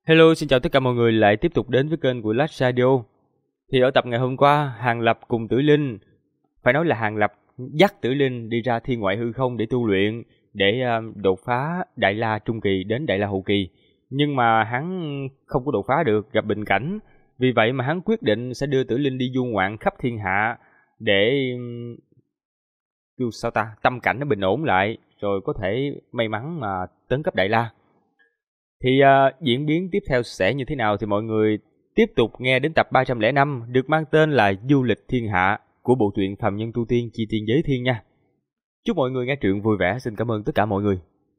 Hello, xin chào tất cả mọi người lại tiếp tục đến với kênh của Last Radio. Thì ở tập ngày hôm qua, Hàng Lập cùng Tử Linh, phải nói là Hàng Lập dắt Tử Linh đi ra thiên ngoại hư không để tu luyện, để đột phá Đại La Trung Kỳ đến Đại La Hậu Kỳ. Nhưng mà hắn không có đột phá được, gặp bình cảnh. Vì vậy mà hắn quyết định sẽ đưa Tử Linh đi du ngoạn khắp thiên hạ để tâm cảnh nó bình ổn lại, rồi có thể may mắn mà tấn cấp Đại La. Thì diễn biến tiếp theo sẽ như thế nào thì mọi người tiếp tục nghe đến tập 305 được mang tên là Du lịch thiên hạ của bộ truyện Phàm Nhân Tu Tiên Chi Tiên Giới Thiên nha. Chúc mọi người nghe truyện vui vẻ, xin cảm ơn tất cả mọi người.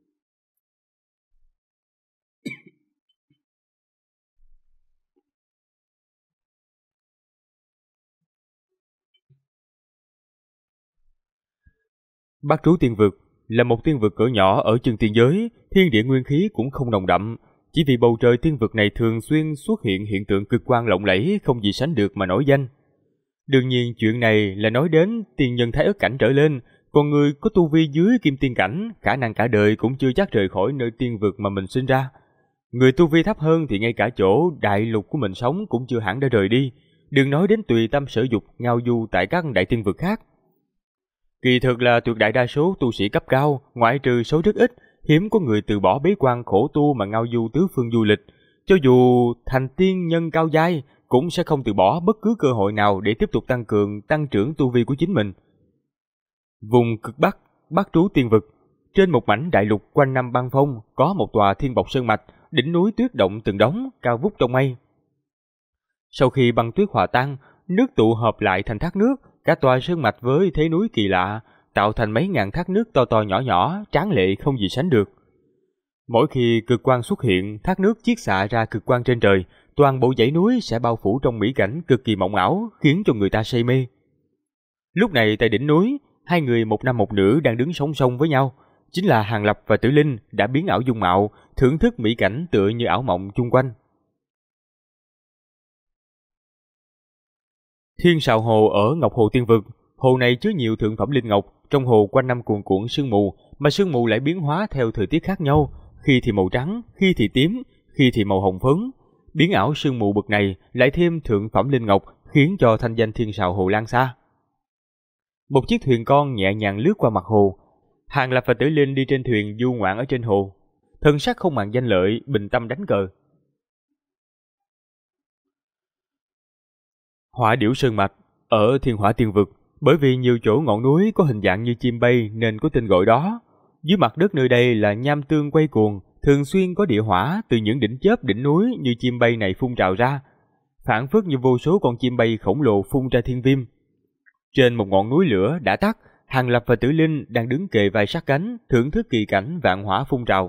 Bắc Trú Tiên Vực là một tiên vực cỡ nhỏ ở chân tiên giới, thiên địa nguyên khí cũng không nồng đậm. Chỉ vì bầu trời tiên vực này thường xuyên xuất hiện hiện tượng cực quang lộng lẫy không gì sánh được mà nổi danh. Đương nhiên chuyện này là nói đến tiên nhân thái ớt cảnh trở lên, còn người có tu vi dưới kim tiên cảnh, khả năng cả đời cũng chưa chắc rời khỏi nơi tiên vực mà mình sinh ra. Người tu vi thấp hơn thì ngay cả chỗ đại lục của mình sống cũng chưa hẳn đã rời đi, đừng nói đến tùy tâm sở dục ngao du tại các đại tiên vực khác. Kỳ thực là tuyệt đại đa số tu sĩ cấp cao, ngoại trừ số rất ít, hiếm có người từ bỏ bế quan khổ tu mà ngao du tứ phương du lịch. Cho dù thành tiên nhân cao giai, cũng sẽ không từ bỏ bất cứ cơ hội nào để tiếp tục tăng trưởng tu vi của chính mình. Vùng cực Bắc, Bắc Trú Tiên Vực, trên một mảnh đại lục quanh năm băng phong, có một tòa thiên bộc sơn mạch, đỉnh núi tuyết động từng đống, cao vút trong mây. Sau khi băng tuyết hòa tan, nước tụ hợp lại thành thác nước, cả tòa sơn mạch với thế núi kỳ lạ, tạo thành mấy ngàn thác nước to to nhỏ nhỏ, tráng lệ không gì sánh được. Mỗi khi cực quang xuất hiện, thác nước chiết xạ ra cực quang trên trời, toàn bộ dãy núi sẽ bao phủ trong mỹ cảnh cực kỳ mộng ảo, khiến cho người ta say mê. Lúc này tại đỉnh núi, hai người một nam một nữ đang đứng song song với nhau, chính là Hàng Lập và Tử Linh đã biến ảo dung mạo, thưởng thức mỹ cảnh tựa như ảo mộng chung quanh. Thiên Sào Hồ ở Ngọc Hồ Tiên Vực, hồ này chứa nhiều thượng phẩm linh ngọc, trong hồ quanh năm cuồn cuộn sương mù, mà sương mù lại biến hóa theo thời tiết khác nhau, khi thì màu trắng, khi thì tím, khi thì màu hồng phấn. Biến ảo sương mù bậc này lại thêm thượng phẩm linh ngọc, khiến cho thanh danh Thiên Sào Hồ lan xa. Một chiếc thuyền con nhẹ nhàng lướt qua mặt hồ, Hàng Lập và Tử Linh đi trên thuyền du ngoạn ở trên hồ, thân sắc không màng danh lợi, bình tâm đánh cờ. Hỏa Điểu Sơn Mạch ở Thiên Hỏa Tiên Vực, bởi vì nhiều chỗ ngọn núi có hình dạng như chim bay nên có tên gọi đó. Dưới mặt đất nơi đây là nham tương quay cuồng, thường xuyên có địa hỏa từ những đỉnh chóp đỉnh núi như chim bay này phun trào ra, phảng phất như vô số con chim bay khổng lồ phun ra thiên viêm. Trên một ngọn núi lửa đã tắt, Hàng Lập và Tử Linh đang đứng kề vai sát cánh, thưởng thức kỳ cảnh vạn hỏa phun trào.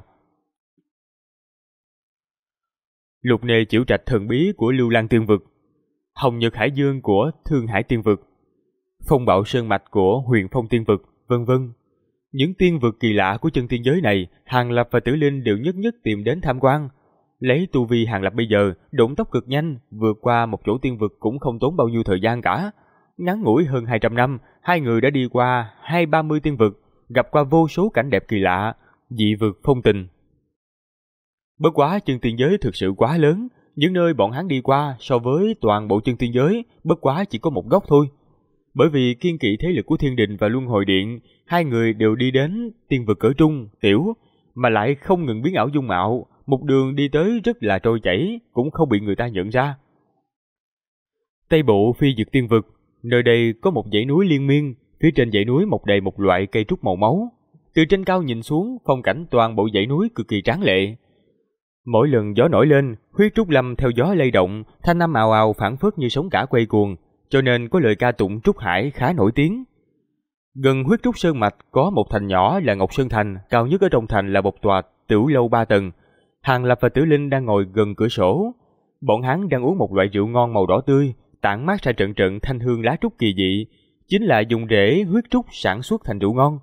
Lục nề chiểu trạch thần bí của Lưu Lan Tiên Vực, Hồng Nhật Hải Dương của Thương Hải Tiên Vực, Phong Bạo Sơn Mạch của Huyền Phong Tiên Vực, vân vân. Những tiên vực kỳ lạ của chân tiên giới này, Hàng Lập và Tử Linh đều nhất nhất tìm đến tham quan. Lấy tu vi Hàng Lập bây giờ, độn tốc cực nhanh, vượt qua một chỗ tiên vực cũng không tốn bao nhiêu thời gian cả. Ngắn ngủi hơn 200 năm, hai người đã đi qua 20-30 tiên vực, gặp qua vô số cảnh đẹp kỳ lạ, dị vực phong tình. Bất quá chân tiên giới thực sự quá lớn, những nơi bọn hắn đi qua so với toàn bộ chân tiên giới bất quá chỉ có một góc thôi. Bởi vì kiên kỵ thế lực của Thiên Đình và Luân Hồi Điện, hai người đều đi đến tiên vực cỡ trung, tiểu, mà lại không ngừng biến ảo dung mạo, một đường đi tới rất là trôi chảy, cũng không bị người ta nhận ra. Tây bộ Phi Dực Tiên Vực, nơi đây có một dãy núi liên miên, phía trên dãy núi mọc đầy một loại cây trúc màu máu. Từ trên cao nhìn xuống, phong cảnh toàn bộ dãy núi cực kỳ tráng lệ. Mỗi lần gió nổi lên, huyết trúc lâm theo gió lay động, thanh âm ào ào phảng phất như sóng cả quay cuồng, cho nên có lời ca tụng Trúc Hải khá nổi tiếng. Gần huyết trúc sơn mạch có một thành nhỏ là Ngọc Sơn Thành, cao nhất ở trong thành là một tòa tiểu lâu 3 tầng. Hàng Lập và Tử Linh đang ngồi gần cửa sổ. Bọn hắn đang uống một loại rượu ngon màu đỏ tươi, tản mát ra trận trận thanh hương lá trúc kỳ dị, chính là dùng rễ huyết trúc sản xuất thành rượu ngon.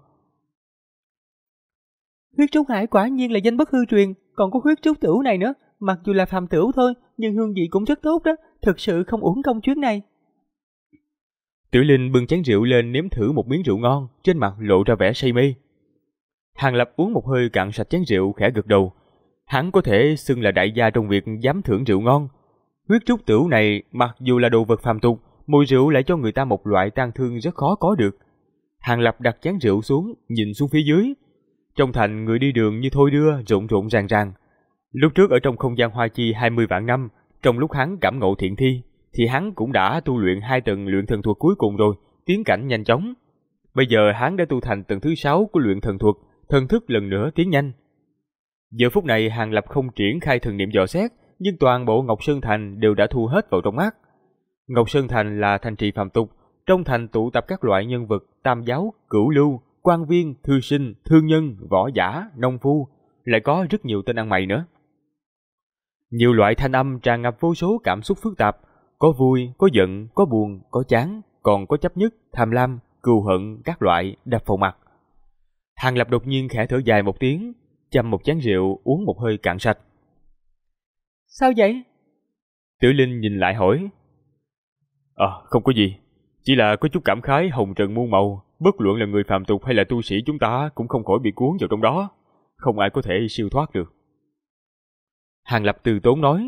Huyết trúc hải quả nhiên là danh bất hư truyền, còn có huyết trúc tửu này nữa, mặc dù là phàm tửu thôi, nhưng hương vị cũng rất tốt đó, thực sự không uổng công chuyến này. Tử Linh bưng chén rượu lên nếm thử một miếng rượu ngon, trên mặt lộ ra vẻ say mê. Hàng Lập uống một hơi cạn sạch chén rượu, khẽ gật đầu. Hắn có thể xưng là đại gia trong việc dám thưởng rượu ngon. Huyết trúc tửu này mặc dù là đồ vật phàm tục, mùi rượu lại cho người ta một loại tang thương rất khó có được. Hàng Lập đặt chén rượu xuống, nhìn xuống phía dưới. Trong thành người đi đường như thôi đưa, rộn rộn ràng ràng. Lúc trước ở trong không gian hoa chi 20 vạn năm, trong lúc hắn cảm ngộ thiện thi, thì hắn cũng đã tu luyện 2 tầng luyện thần thuật cuối cùng rồi, tiến cảnh nhanh chóng. Bây giờ hắn đã tu thành tầng thứ 6 của luyện thần thuật, thần thức lần nữa tiến nhanh. Giờ phút này Hàng Lập không triển khai thần niệm dò xét, nhưng toàn bộ Ngọc Sơn Thành đều đã thu hết vào trong mắt. Ngọc Sơn Thành là thành trì phàm tục, trong thành tụ tập các loại nhân vật tam giáo, cửu lưu, quan viên, thư sinh, thương nhân, võ giả, nông phu, lại có rất nhiều tên ăn mày nữa. Nhiều loại thanh âm tràn ngập vô số cảm xúc phức tạp, có vui, có giận, có buồn, có chán, còn có chấp nhất, tham lam, cừu hận các loại đập vào mặt. Hàng Lập đột nhiên khẽ thở dài một tiếng, châm một chén rượu uống một hơi cạn sạch. Sao vậy? Tử Linh nhìn lại hỏi. Không có gì, chỉ là có chút cảm khái hồng trần muôn màu, bất luận là người phàm tục hay là tu sĩ chúng ta cũng không khỏi bị cuốn vào trong đó, không ai có thể siêu thoát được. Hàng Lập từ tốn nói.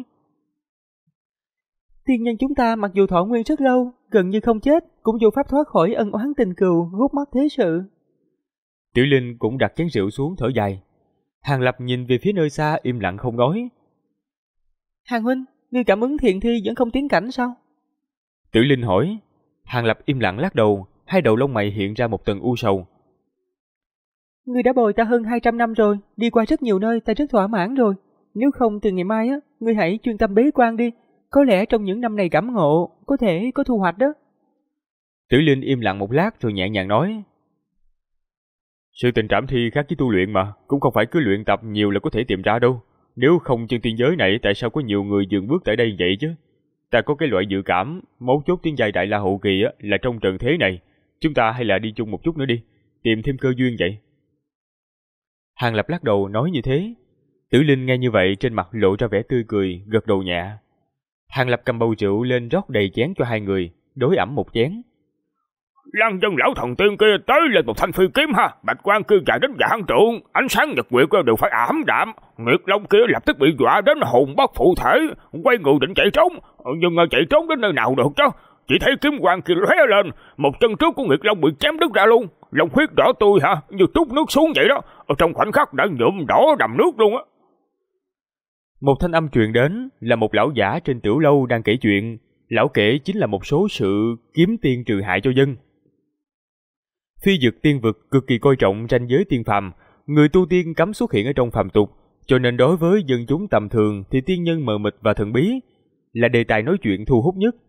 Tiên nhân chúng ta mặc dù thọ nguyên rất lâu, gần như không chết, cũng vô pháp thoát khỏi ân oán tình cừu, gút mắt thế sự. Tiểu Linh cũng đặt chén rượu xuống thở dài. Hàng Lập nhìn về phía nơi xa im lặng không nói. Hàng huynh, ngươi cảm ứng thiện thi vẫn không tiến cảnh sao? Tiểu Linh hỏi. Hàng Lập im lặng lắc đầu, hai đầu lông mày hiện ra một tầng u sầu. Ngươi đã bồi ta hơn 200 năm rồi, đi qua rất nhiều nơi, ta rất thỏa mãn rồi. Nếu không từ ngày mai ngươi hãy chuyên tâm bế quan đi. Có lẽ trong những năm này cảm ngộ, có thể có thu hoạch đó. Tiểu Linh im lặng một lát rồi nhẹ nhàng nói. Sự tình trảm thi khác với tu luyện mà, cũng không phải cứ luyện tập nhiều là có thể tìm ra đâu. Nếu không chân tiên giới này tại sao có nhiều người dừng bước tại đây vậy chứ? Ta có cái loại dự cảm, mấu chốt tiến giai đại la hậu kỳ là trong trần thế này. Chúng ta hay là đi chung một chút nữa đi, tìm thêm cơ duyên vậy. Hàng Lập lắc đầu nói như thế. Tử Linh nghe như vậy trên mặt lộ ra vẻ tươi cười, gật đầu nhẹ. Hàng Lập cầm bầu rượu lên rót đầy chén cho hai người, đối ẩm một chén. Lăng dân lão thần tiên kia tới lên một thanh phi kiếm ha, bạch quang kia dài đến vạn trượng, ánh sáng nhật nguyệt đều phải ảm đạm. Nguyệt Long kia lập tức bị dọa đến hồn bất phụ thể, quay người định chạy trốn, nhưng chạy trốn đến nơi nào được chứ? Chỉ thấy kiếm quang kia lóe lên, một chân trước của Nguyệt Long bị chém đứt ra luôn, lòng huyết đỏ tươi như trút nước xuống vậy đó, ở trong khoảnh khắc đã nhuộm đỏ đầm nước luôn á. Một thanh âm truyền đến là một lão giả trên tiểu lâu đang kể chuyện. Lão kể chính là một số sự kiếm tiên trừ hại cho dân. Phi dực tiên vực cực kỳ coi trọng ranh giới tiên phàm, người tu tiên cấm xuất hiện ở trong phàm tục, cho nên đối với dân chúng tầm thường thì tiên nhân mờ mịt và thần bí là đề tài nói chuyện thu hút nhất.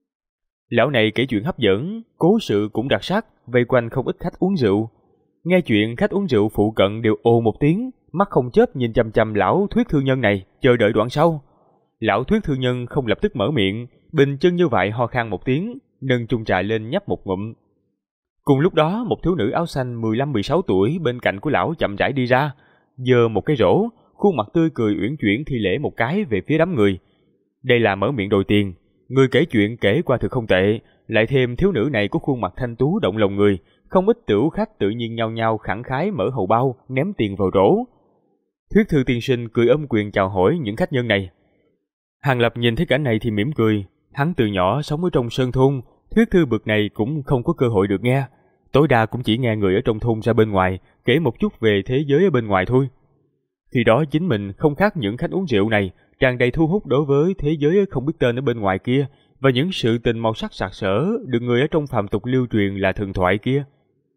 Lão này kể chuyện hấp dẫn, cố sự cũng đặc sắc, vây quanh không ít khách uống rượu. Nghe chuyện khách uống rượu phụ cận đều ồ một tiếng, mắt không chớp nhìn chằm chằm lão thuyết thư nhân này, chờ đợi đoạn sau. Lão thuyết thư nhân không lập tức mở miệng, bình chân như vậy ho khan một tiếng, nâng chung trà lên nhấp một ngụm. Cùng lúc đó, một thiếu nữ áo xanh 15-16 tuổi bên cạnh của lão chậm rãi đi ra, giơ một cái rổ, khuôn mặt tươi cười uyển chuyển thi lễ một cái về phía đám người. Đây là mở miệng đòi tiền, người kể chuyện kể qua thực không tệ, lại thêm thiếu nữ này có khuôn mặt thanh tú động lòng người, không ít tửu khách tự nhiên nhao nhao khẳng khái mở hầu bao, ném tiền vào rổ. Thuyết thư tiên sinh cười ôm quyền chào hỏi những khách nhân này. Hàng Lập nhìn thấy cảnh này thì mỉm cười, hắn từ nhỏ sống ở trong sơn thôn, thuyết thư bực này cũng không có cơ hội được nghe, tối đa cũng chỉ nghe người ở trong thôn ra bên ngoài kể một chút về thế giới ở bên ngoài thôi. Khi đó chính mình không khác những khách uống rượu này, tràn đầy thu hút đối với thế giới không biết tên ở bên ngoài kia và những sự tình màu sắc sặc sỡ được người ở trong phàm tục lưu truyền là thần thoại kia.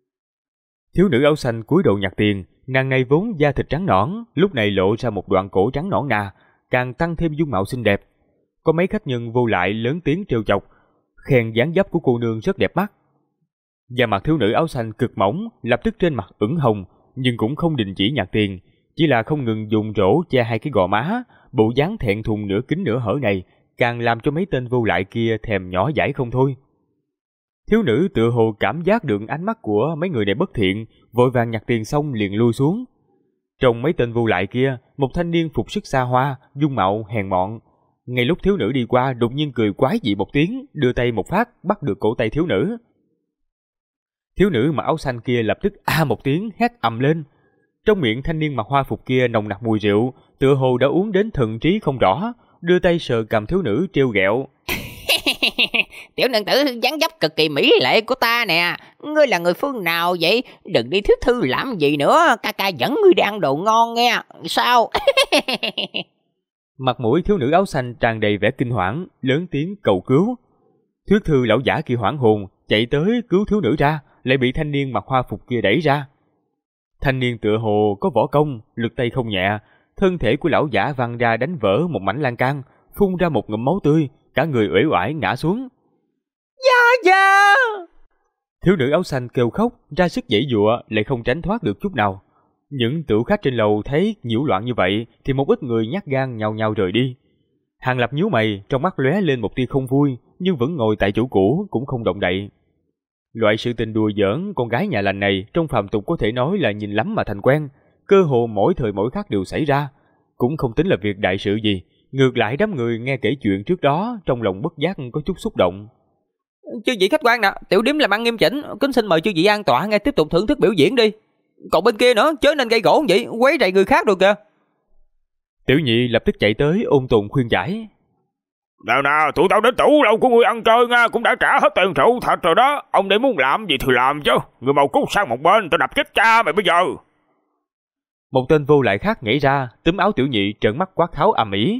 Thiếu nữ áo xanh cúi đầu nhặt tiền, nàng này vốn da thịt trắng nõn, lúc này lộ ra một đoạn cổ trắng nõn nà, càng tăng thêm dung mạo xinh đẹp. Có mấy khách nhân vô lại lớn tiếng trêu chọc, khen dáng dấp của cô nương rất đẹp mắt. Da mặt thiếu nữ áo xanh cực mỏng, lập tức trên mặt ửng hồng, nhưng cũng không đình chỉ nhặt tiền, chỉ là không ngừng dùng rổ che hai cái gò má, bộ dáng thẹn thùng nửa kín nửa hở này, càng làm cho mấy tên vô lại kia thèm nhỏ dãi không thôi. Thiếu nữ tựa hồ cảm giác được ánh mắt của mấy người này bất thiện, vội vàng nhặt tiền xong liền lui xuống. Trong mấy tên vô lại kia, một thanh niên phục sức xa hoa, dung mạo hèn mọn. Ngay lúc thiếu nữ đi qua, đột nhiên cười quái dị một tiếng, đưa tay một phát bắt được cổ tay thiếu nữ. Thiếu nữ mặc áo xanh kia lập tức a một tiếng hét ầm lên. Trong miệng thanh niên mặc hoa phục kia nồng nặc mùi rượu, tựa hồ đã uống đến thần trí không rõ, đưa tay sờ cằm thiếu nữ trêu ghẹo. Tiểu nương tử dáng dấp cực kỳ mỹ lệ của ta nè, ngươi là người phương nào vậy? Đừng đi thuyết thư làm gì nữa, ca ca dẫn ngươi đi ăn đồ ngon nghe, sao? Mặt mũi thiếu nữ áo xanh tràn đầy vẻ kinh hoảng, lớn tiếng cầu cứu. Thuyết thư lão giả kia hoảng hồn, chạy tới cứu thiếu nữ ra, lại bị thanh niên mặc hoa phục kia đẩy ra. Thanh niên tựa hồ có võ công, lực tay không nhẹ, thân thể của lão giả văng ra đánh vỡ một mảnh lan can, phun ra một ngụm máu tươi, cả người uể oải ngã xuống. Dạ dạ! Thiếu nữ áo xanh kêu khóc, ra sức giãy giụa, lại không tránh thoát được chút nào. Những tửu khách trên lầu thấy nhiễu loạn như vậy thì một ít người nhát gan nhao nhao rời đi. Hàng Lập nhíu mày, trong mắt lóe lên một tia không vui, nhưng vẫn ngồi tại chỗ cũ cũng không động đậy. Loại sự tình đùa giỡn con gái nhà lành này trong phàm tục có thể nói là nhìn lắm mà thành quen, cơ hồ mỗi thời mỗi khắc đều xảy ra, cũng không tính là việc đại sự gì. Ngược lại đám người nghe kể chuyện trước đó trong lòng bất giác có chút xúc động. Chư vị khách quan nè, tiểu điếm làm ăn nghiêm chỉnh, kính xin mời chư vị an tọa nghe tiếp tục thưởng thức biểu diễn đi. Còn bên kia nữa, chớ nên gây gỗ vậy, quấy rầy người khác rồi kìa. Tiểu nhị lập tức chạy tới ôn tồn khuyên giải. Nào nào, tụi tao đến tủ lâu của ngươi ăn chơi nha, cũng đã trả hết tiền rượu thật rồi đó. Ông để muốn làm gì thì làm chứ. Người mau cút sang một bên, tao đập chết cha mày bây giờ. Một tên vô lại khác nhảy ra, túm áo tiểu nhị trợn mắt quát tháo ầm ĩ.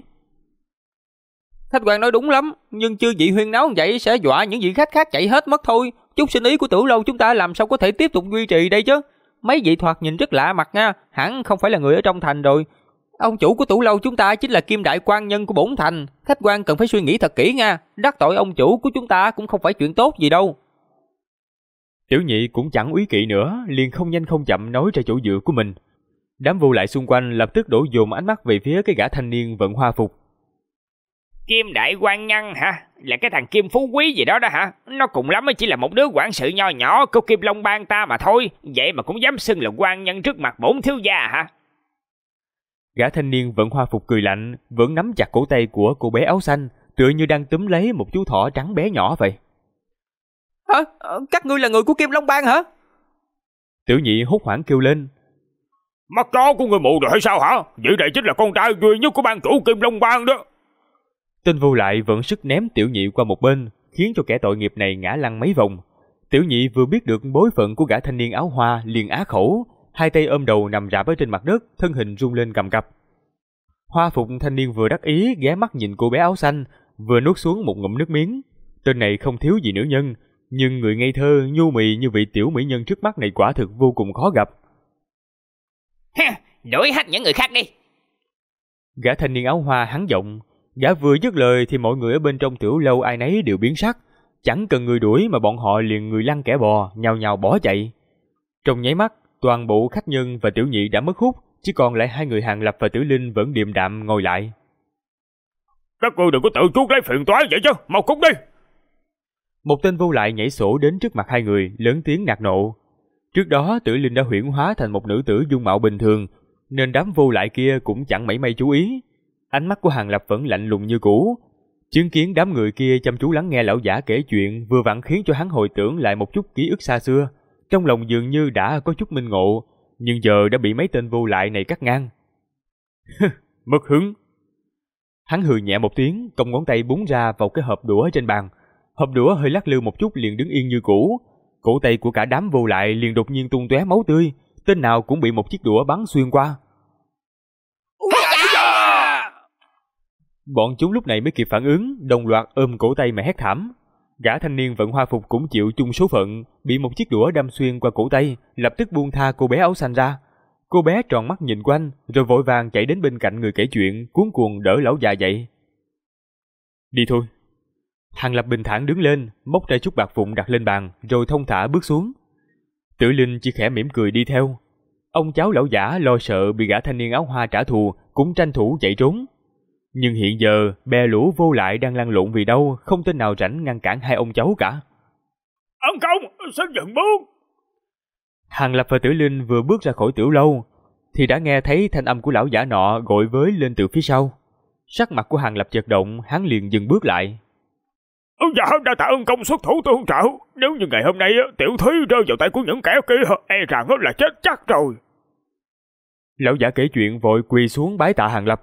Khách quan nói đúng lắm, nhưng chư vị huyên náo vậy sẽ dọa những vị khách khác chạy hết mất thôi. Chút sinh ý của Tử Lâu chúng ta làm sao có thể tiếp tục duy trì đây chứ? Mấy vị thoạt nhìn rất lạ mặt nha, hẳn không phải là người ở trong thành rồi. Ông chủ của Tử Lâu chúng ta chính là Kim Đại Quan Nhân của bổn thành, khách quan cần phải suy nghĩ thật kỹ nha. Đắc tội ông chủ của chúng ta cũng không phải chuyện tốt gì đâu. Tiểu nhị cũng chẳng úy kỵ nữa, liền không nhanh không chậm nói ra chỗ dựa của mình. Đám vô lại xung quanh lập tức đổ dồn ánh mắt về phía cái gã thanh niên vận hoa phục. Kim Đại Quan Nhân hả? Là cái thằng Kim Phú Quý gì đó đó hả? Nó cùng lắm mới chỉ là một đứa quản sự nho nhỏ của Kim Long Bang ta mà thôi. Vậy mà cũng dám xưng là quan nhân trước mặt bổn thiếu gia hả? Gã thanh niên vận hoa phục cười lạnh, vẫn nắm chặt cổ tay của cô bé áo xanh, tựa như đang túm lấy một chú thỏ trắng bé nhỏ vậy. Hả? Các ngươi là người của Kim Long Bang hả? Tiểu nhị hốt hoảng kêu lên. Mắt chó của người mù rồi hay sao hả? Vậy đây chính là con trai duy nhất của ban chủ Kim Long Bang đó. Tên vô lại vẫn sức ném tiểu nhị qua một bên, khiến cho kẻ tội nghiệp này ngã lăn mấy vòng. Tiểu nhị vừa biết được bối phận của gã thanh niên áo hoa liền á khẩu, hai tay ôm đầu nằm rạp ở trên mặt đất, thân hình rung lên cầm cập. Hoa phục thanh niên vừa đắc ý ghé mắt nhìn cô bé áo xanh, vừa nuốt xuống một ngụm nước miếng. Tên này không thiếu gì nữ nhân, nhưng người ngây thơ nhu mì như vị tiểu mỹ nhân trước mắt này quả thực vô cùng khó gặp. Ha, đuổi hết những người khác đi. Gã thanh niên áo hoa hắn giọng. Gã vừa dứt lời thì mọi người ở bên trong tiểu lâu ai nấy đều biến sắc, chẳng cần người đuổi mà bọn họ liền người lăn kẻ bò, nhào nhào bỏ chạy. Trong nháy mắt, toàn bộ khách nhân và tiểu nhị đã mất hút, chỉ còn lại hai người Hàng Lập và Tử Linh vẫn điềm đạm ngồi lại. Các ngươi đừng có tự chuốc lấy phiền toái vậy chứ, mau cút đi. Một tên vô lại nhảy sổ đến trước mặt hai người, lớn tiếng nạt nộ. Trước đó Tử Linh đã huyễn hóa thành một nữ tử dung mạo bình thường, nên đám vô lại kia cũng chẳng mảy may chú ý. Ánh mắt của Hàng Lập vẫn lạnh lùng như cũ. Chứng kiến đám người kia chăm chú lắng nghe lão giả kể chuyện vừa vặn khiến cho hắn hồi tưởng lại một chút ký ức xa xưa. Trong lòng dường như đã có chút minh ngộ, nhưng giờ đã bị mấy tên vô lại này cắt ngang. Mất hứng. Hắn hừ nhẹ một tiếng, cong ngón tay búng ra vào cái hộp đũa trên bàn. Hộp đũa hơi lắc lư một chút liền đứng yên như cũ. Cổ tay của cả đám vô lại liền đột nhiên tung tóe máu tươi, tên nào cũng bị một chiếc đũa bắn xuyên qua. Bọn chúng lúc này mới kịp phản ứng, đồng loạt ôm cổ tay mà hét thảm. Gã thanh niên vận hoa phục cũng chịu chung số phận, bị một chiếc đũa đâm xuyên qua cổ tay, lập tức buông tha cô bé áo xanh ra. Cô bé tròn mắt nhìn quanh, rồi vội vàng chạy đến bên cạnh người kể chuyện, cuống cuồng đỡ lão già dậy. Đi thôi. Hàng Lập bình thản đứng lên, móc ra chút bạc vụn đặt lên bàn, rồi thông thả bước xuống. Tử Linh chỉ khẽ mỉm cười đi theo. Ông cháu lão giả lo sợ bị gã thanh niên áo hoa trả thù, cũng tranh thủ chạy trốn. Nhưng hiện giờ, bè lũ vô lại đang lăn lộn vì đâu, không tên nào rảnh ngăn cản hai ông cháu cả. Ân công, xin dừng bước. Hàng Lập và Tử Linh vừa bước ra khỏi tiểu lâu, thì đã nghe thấy thanh âm của lão giả nọ gọi với lên từ phía sau. Sắc mặt của Hàng Lập chợt động, hắn liền dừng bước lại. Dạ, đã tạ ân công xuất thủ tương trợ. Nếu như ngày hôm nay tiểu thúy rơi vào tay của những kẻ kia, e rằng là chết chắc rồi. Lão giả kể chuyện vội quỳ xuống bái tạ Hàng Lập.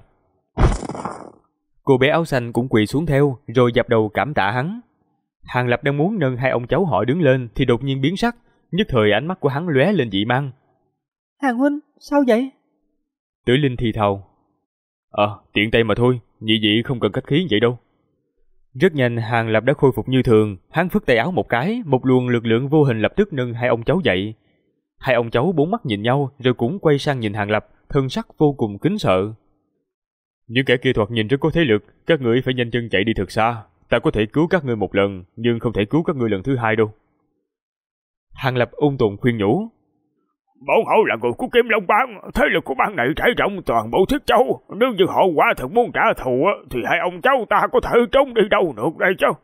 Cô bé áo xanh cũng quỳ xuống theo, rồi dập đầu cảm tạ hắn. Hàng Lập đang muốn nâng hai ông cháu họ đứng lên thì đột nhiên biến sắc, nhất thời ánh mắt của hắn lóe lên dị mang. Hàng huynh, sao vậy? Tử Linh thì thào. Tiện tay mà thôi, nhị vị không cần khách khí vậy đâu. Rất nhanh Hàng Lập đã khôi phục như thường, hắn phất tay áo một cái, một luồng lực lượng vô hình lập tức nâng hai ông cháu dậy. Hai ông cháu bốn mắt nhìn nhau rồi cũng quay sang nhìn Hàng Lập, thân sắc vô cùng kính sợ. Những kẻ kia thoạt nhìn rất có thế lực, các ngươi phải nhanh chân chạy đi thật xa. Ta có thể cứu các ngươi một lần, nhưng không thể cứu các ngươi lần thứ hai đâu. Hàng Lập ôn tồn khuyên nhủ. Bọn họ là người của Kim Long Bang, thế lực của bang này trải rộng toàn bộ Thiết Châu. Nếu như họ quả thật muốn trả thù thì hai ông cháu ta có thể trốn đi đâu được đây chứ?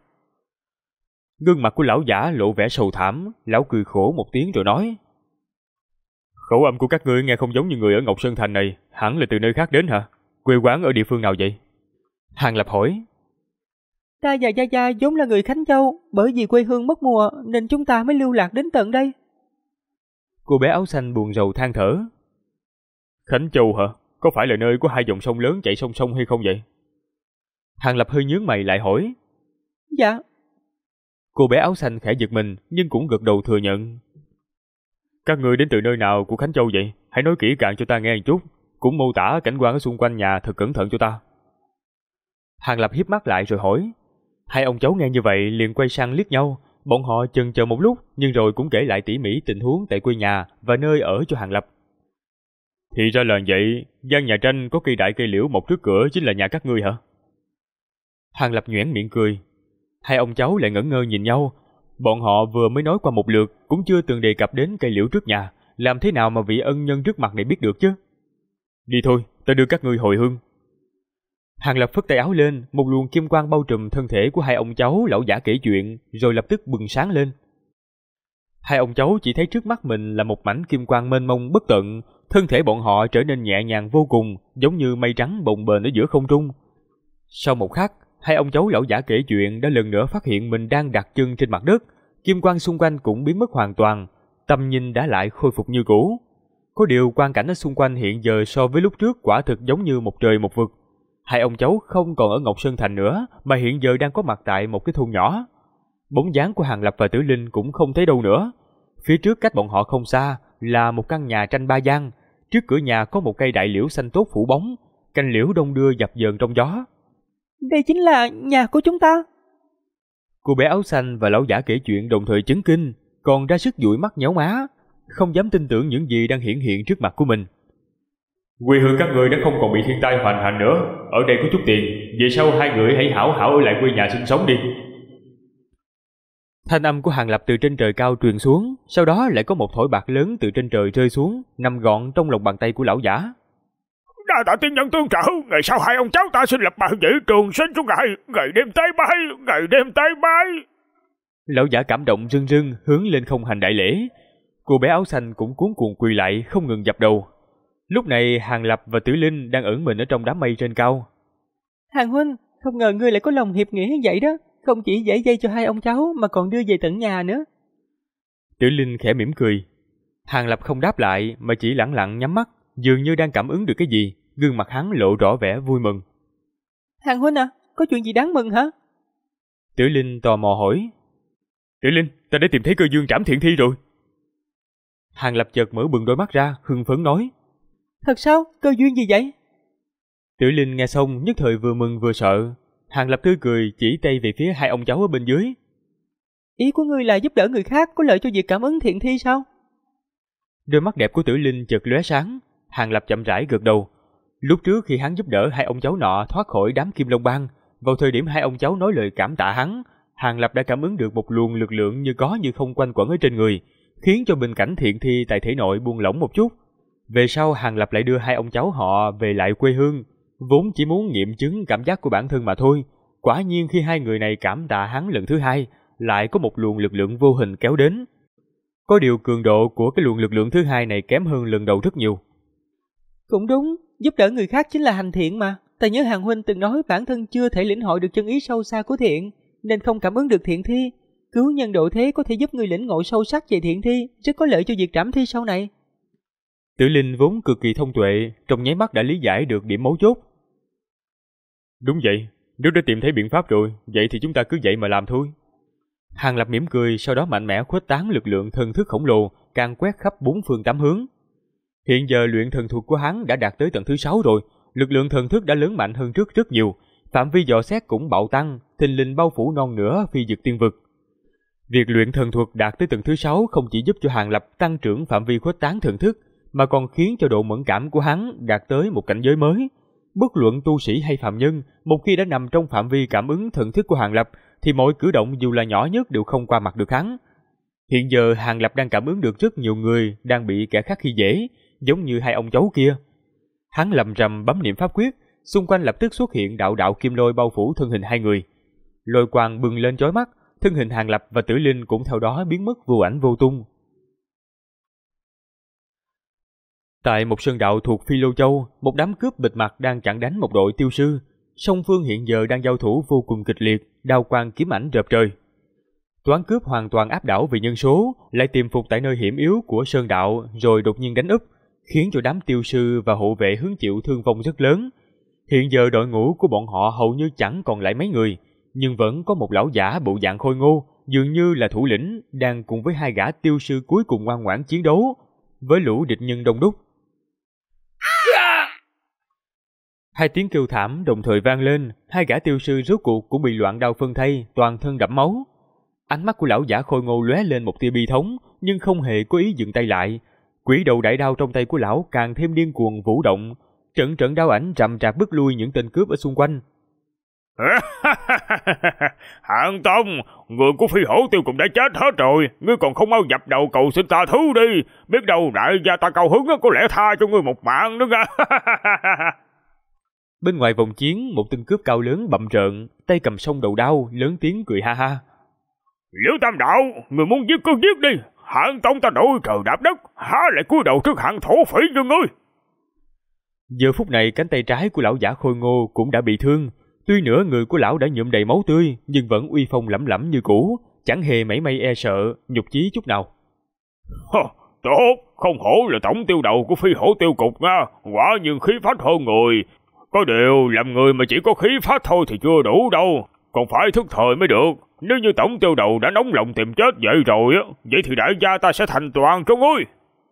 Gương mặt của lão giả lộ vẻ sầu thảm, lão cười khổ một tiếng rồi nói. Khẩu âm của các ngươi nghe không giống như người ở Ngọc Sơn Thành này, hẳn là từ nơi khác đến hả? Quê quán ở địa phương nào vậy? Hàng Lập hỏi. Ta và Gia Gia vốn là người Khánh Châu, bởi vì quê hương mất mùa nên chúng ta mới lưu lạc đến tận đây. Cô bé áo xanh buồn rầu than thở. Khánh Châu hả? Có phải là nơi có hai dòng sông lớn chạy song song hay không vậy? Hàng Lập hơi nhướng mày lại hỏi. Dạ. Cô bé áo xanh khẽ giật mình nhưng cũng gật đầu thừa nhận. Các ngươi đến từ nơi nào của Khánh Châu vậy? Hãy nói kỹ càng cho ta nghe một chút, cũng mô tả cảnh quan ở xung quanh nhà thật cẩn thận cho ta. Hàng Lập híp mắt lại rồi hỏi. Hai ông cháu nghe như vậy liền quay sang liếc nhau. Bọn họ chần chờ một lúc nhưng rồi cũng kể lại tỉ mỉ tình huống tại quê nhà và nơi ở cho Hàng Lập. Thì ra là vậy, gian nhà tranh có cây đại cây liễu mọc trước cửa chính là nhà các ngươi hả? Hàng Lập nhoẻn miệng cười. Hai ông cháu lại ngẩn ngơ nhìn nhau. Bọn họ vừa mới nói qua một lượt cũng chưa từng đề cập đến cây liễu trước nhà, làm thế nào mà vị ân nhân trước mặt này biết được chứ? Đi thôi, ta đưa các ngươi hồi hương. Hàng Lập phất tay áo lên, một luồng kim quang bao trùm thân thể của hai ông cháu lão giả kể chuyện, rồi lập tức bừng sáng lên. Hai ông cháu chỉ thấy trước mắt mình là một mảnh kim quang mênh mông bất tận, thân thể bọn họ trở nên nhẹ nhàng vô cùng, giống như mây trắng bồng bềnh ở giữa không trung. Sau một khắc, hai ông cháu lão giả kể chuyện đã lần nữa phát hiện mình đang đặt chân trên mặt đất, kim quang xung quanh cũng biến mất hoàn toàn, tầm nhìn đã lại khôi phục như cũ. Có điều quang cảnh ở xung quanh hiện giờ so với lúc trước quả thực giống như một trời một vực. Hai ông cháu không còn ở Ngọc Sơn Thành nữa mà hiện giờ đang có mặt tại một cái thôn nhỏ. Bóng dáng của Hàng Lập và Tử Linh cũng không thấy đâu nữa. Phía trước cách bọn họ không xa là một căn nhà tranh ba gian. Trước cửa nhà có một cây đại liễu xanh tốt phủ bóng, cành liễu đông đưa dập dờn trong gió. Đây chính là nhà của chúng ta. Cô bé áo xanh và lão giả kể chuyện đồng thời chấn kinh, còn ra sức dụi mắt nhéo má, không dám tin tưởng những gì đang hiển hiện trước mặt của mình. Quê hương các người đã không còn bị thiên tai hoành hành nữa, ở đây có chút tiền, về sau hai người hãy hảo hảo ở lại quê nhà sinh sống đi. Thanh âm của Hàng Lập từ trên trời cao truyền xuống, sau đó lại có một thỏi bạc lớn từ trên trời rơi xuống, nằm gọn trong lòng bàn tay của lão giả. Đa tạ tiên nhân tương trợ, ngày sau hai ông cháu ta xin lập bàn dĩ trường sinh xuống ngày đêm tái bái, ngày đêm tái bái. Lão giả cảm động rưng rưng hướng lên không hành đại lễ. Cô bé áo xanh cũng cuống cuồng quỳ lại không ngừng dập đầu. Lúc này Hàng Lập và Tử Linh đang ẩn mình ở trong đám mây trên cao. Hàng huynh, không ngờ ngươi lại có lòng hiệp nghĩa như vậy đó, không chỉ giải dây cho hai ông cháu mà còn đưa về tận nhà nữa. Tử Linh khẽ mỉm cười. Hàng Lập không đáp lại mà chỉ lẳng lặng nhắm mắt, dường như đang cảm ứng được cái gì, gương mặt hắn lộ rõ vẻ vui mừng. Hàng huynh à, có chuyện gì đáng mừng hả? Tử Linh tò mò hỏi. Tử Linh, ta đã tìm thấy cơ dương trảm thiện thi rồi. Hàng Lập chợt mở bừng đôi mắt ra, hưng phấn nói. Thật sao? Cơ duyên gì vậy? Tử Linh nghe xong nhất thời vừa mừng vừa sợ. Hàng Lập tươi cười chỉ tay về phía hai ông cháu ở bên dưới. Ý của ngươi là giúp đỡ người khác có lợi cho việc cảm ứng thiện thi sao? Đôi mắt đẹp của Tử Linh chợt lóe sáng. Hàng Lập chậm rãi gật đầu. Lúc trước khi hắn giúp đỡ hai ông cháu nọ thoát khỏi đám Kim Long Bang, vào thời điểm hai ông cháu nói lời cảm tạ hắn, Hàng Lập đã cảm ứng được một luồng lực lượng như có như không quanh quẩn ở trên người, khiến cho bình cảnh thiện thi tại thể nội buông lỏng một chút. Về sau Hàng Lập lại đưa hai ông cháu họ về lại quê hương, vốn chỉ muốn nghiệm chứng cảm giác của bản thân mà thôi. Quả nhiên khi hai người này cảm tạ hắn lần thứ hai, lại có một luồng lực lượng vô hình kéo đến. Có điều cường độ của cái luồng lực lượng thứ hai này kém hơn lần đầu rất nhiều. Cũng đúng, giúp đỡ người khác chính là hành thiện mà. Ta nhớ Hàng huynh từng nói bản thân chưa thể lĩnh hội được chân ý sâu xa của thiện, nên không cảm ứng được thiện thi. Cứu nhân độ thế có thể giúp người lĩnh ngộ sâu sắc về thiện thi, rất có lợi cho việc trảm thi sau này. Tử Linh vốn cực kỳ thông tuệ, trong nháy mắt đã lý giải được điểm mấu chốt. Đúng vậy, nếu đã tìm thấy biện pháp rồi, vậy thì chúng ta cứ vậy mà làm thôi. Hàng Lập mỉm cười, sau đó mạnh mẽ khuếch tán lực lượng thần thức khổng lồ, càng quét khắp bốn phương tám hướng. Hiện giờ luyện thần thuật của hắn đã đạt tới tầng thứ 6 rồi, lực lượng thần thức đã lớn mạnh hơn trước rất nhiều, phạm vi dò xét cũng bạo tăng, thình lình bao phủ non nửa phi dực tiên vực. Việc luyện thần thuật đạt tới tầng thứ 6 không chỉ giúp cho Hàng Lập tăng trưởng phạm vi khuếch tán thần thức, mà còn khiến cho độ mẫn cảm của hắn đạt tới một cảnh giới mới. Bất luận tu sĩ hay phàm nhân, một khi đã nằm trong phạm vi cảm ứng thần thức của Hàng Lập, thì mọi cử động dù là nhỏ nhất đều không qua mặt được hắn. Hiện giờ Hàng Lập đang cảm ứng được rất nhiều người đang bị kẻ khác khi dễ, giống như hai ông cháu kia. Hắn lầm rầm bấm niệm pháp quyết, xung quanh lập tức xuất hiện đạo đạo kim lôi bao phủ thân hình hai người. Lôi quang bừng lên chói mắt, thân hình Hàng Lập và Tử Linh cũng theo đó biến mất vô ảnh vô tung. Tại một sơn đạo thuộc Phi Lô Châu, một đám cướp bịt mặt đang chặn đánh một đội tiêu sư. Song phương hiện giờ đang giao thủ vô cùng kịch liệt, đao quang kiếm ảnh rợp trời. Toán cướp hoàn toàn áp đảo về nhân số, lại tiềm phục tại nơi hiểm yếu của sơn đạo rồi đột nhiên đánh úp, khiến cho đám tiêu sư và hộ vệ hứng chịu thương vong rất lớn. Hiện giờ đội ngũ của bọn họ hầu như chẳng còn lại mấy người, nhưng vẫn có một lão giả bộ dạng khôi ngô, dường như là thủ lĩnh, đang cùng với hai gã tiêu sư cuối cùng ngoan ngoãn chiến đấu với lũ địch nhân đông đúc. Hai tiếng kêu thảm đồng thời vang lên, hai gã tiêu sư rốt cuộc cũng bị loạn đao phân thây, toàn thân đẫm máu. Ánh mắt của lão giả khôi ngô lóe lên một tia bi thống, nhưng không hề có ý dừng tay lại. Quỷ đầu đại đao trong tay của lão càng thêm điên cuồng vũ động, trận trận đao ảnh rầm rạp bức lui những tên cướp ở xung quanh. Hạng Tông, người của Phi Hổ Tiêu cũng đã chết hết rồi, ngươi còn không mau dập đầu cầu xin tha thứ đi, biết đâu đại gia ta cao hứng có lẽ tha cho ngươi một mạng nữa nha. Bên ngoài vòng chiến, một tên cướp cao lớn bậm trợn, tay cầm song đầu đao, lớn tiếng cười ha ha. Liễu Tam Đạo, người muốn giết cứ giết đi, Hạng Tông ta đổi trời đạp đất, há lại cúi đầu trước hạng thổ phỉ như ngươi. Giờ phút này cánh tay trái của lão giả khôi ngô cũng đã bị thương, tuy nửa người của lão đã nhuộm đầy máu tươi, nhưng vẫn uy phong lẫm lẫm như cũ, chẳng hề mảy may e sợ, nhục chí chút nào. Tốt, không hổ là tổng tiêu đầu của Phi Hổ Tiêu cục nha, quả nhiên khí phách hơn người. Có điều làm người mà chỉ có khí phách thôi thì chưa đủ đâu, còn phải thức thời mới được. Nếu như tổng tiêu đầu đã nóng lòng tìm chết vậy rồi á, vậy thì đại gia ta sẽ thành toàn cho ngươi.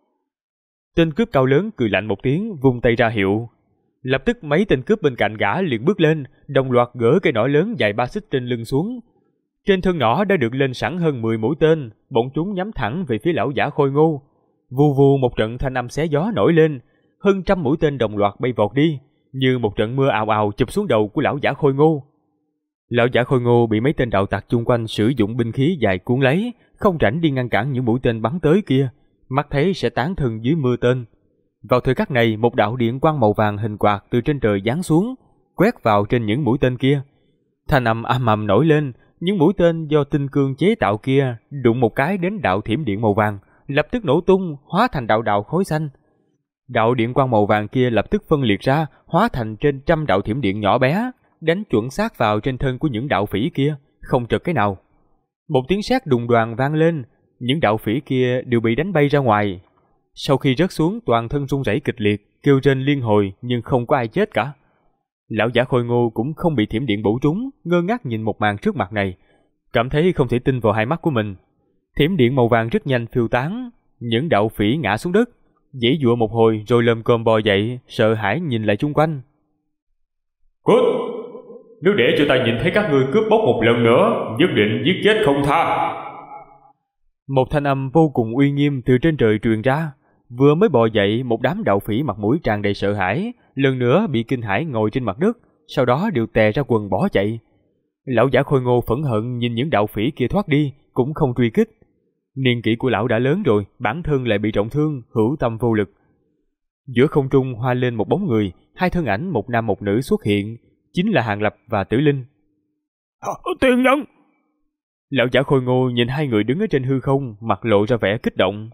Tên cướp cao lớn cười lạnh một tiếng, vung tay ra hiệu. Lập tức mấy tên cướp bên cạnh gã liền bước lên, đồng loạt gỡ cây nỏ lớn dài 3 xích trên lưng xuống. Trên thân nỏ đã được lên sẵn hơn 10 mũi tên, bọn chúng nhắm thẳng về phía lão giả khôi ngô. Vù vù một trận thanh âm xé gió nổi lên, hơn trăm mũi tên đồng loạt bay vọt đi, như một trận mưa ào ào chụp xuống đầu của lão giả khôi ngô. Lão giả khôi ngô bị mấy tên đạo tặc chung quanh sử dụng binh khí dài cuốn lấy, không rảnh đi ngăn cản những mũi tên bắn tới kia, mắt thấy sẽ tán thân dưới mưa tên. Vào thời khắc này, một đạo điện quang màu vàng hình quạt từ trên trời giáng xuống, quét vào trên những mũi tên kia. Thanh âm ầm ầm nổi lên, những mũi tên do tinh cương chế tạo kia đụng một cái đến đạo thiểm điện màu vàng, lập tức nổ tung, hóa thành đạo đạo khói xanh. Đạo điện quang màu vàng kia lập tức phân liệt ra, hóa thành trên trăm đạo thiểm điện nhỏ bé, đánh chuẩn xác vào trên thân của những đạo phỉ kia, không trật cái nào. Một tiếng sét đùng đoàng vang lên, những đạo phỉ kia đều bị đánh bay ra ngoài. Sau khi rớt xuống, toàn thân run rẩy kịch liệt, kêu rên liên hồi nhưng không có ai chết cả. Lão giả khôi ngô cũng không bị thiểm điện bổ trúng, ngơ ngác nhìn một màn trước mặt này, cảm thấy không thể tin vào hai mắt của mình. Thiểm điện màu vàng rất nhanh phiêu tán, những đạo phỉ ngã xuống đất, giãy giụa một hồi rồi lồm cồm bò dậy, sợ hãi nhìn lại chung quanh. Cút! Nếu để cho ta nhìn thấy các ngươi cướp bóc một lần nữa, nhất định giết chết không tha. Một thanh âm vô cùng uy nghiêm từ trên trời truyền ra. Vừa mới bò dậy, một đám đạo phỉ mặt mũi tràn đầy sợ hãi, lần nữa bị kinh hãi ngồi trên mặt đất, sau đó đều tè ra quần bỏ chạy. Lão giả khôi ngô phẫn hận nhìn những đạo phỉ kia thoát đi, cũng không truy kích. Niên kỷ của lão đã lớn rồi, bản thân lại bị trọng thương, hữu tâm vô lực. Giữa không trung hoa lên một bóng người, hai thân ảnh một nam một nữ xuất hiện, chính là Hàng Lập và Tử Linh. Tiên nhân! Lão giả khôi ngô nhìn hai người đứng ở trên hư không, mặt lộ ra vẻ kích động.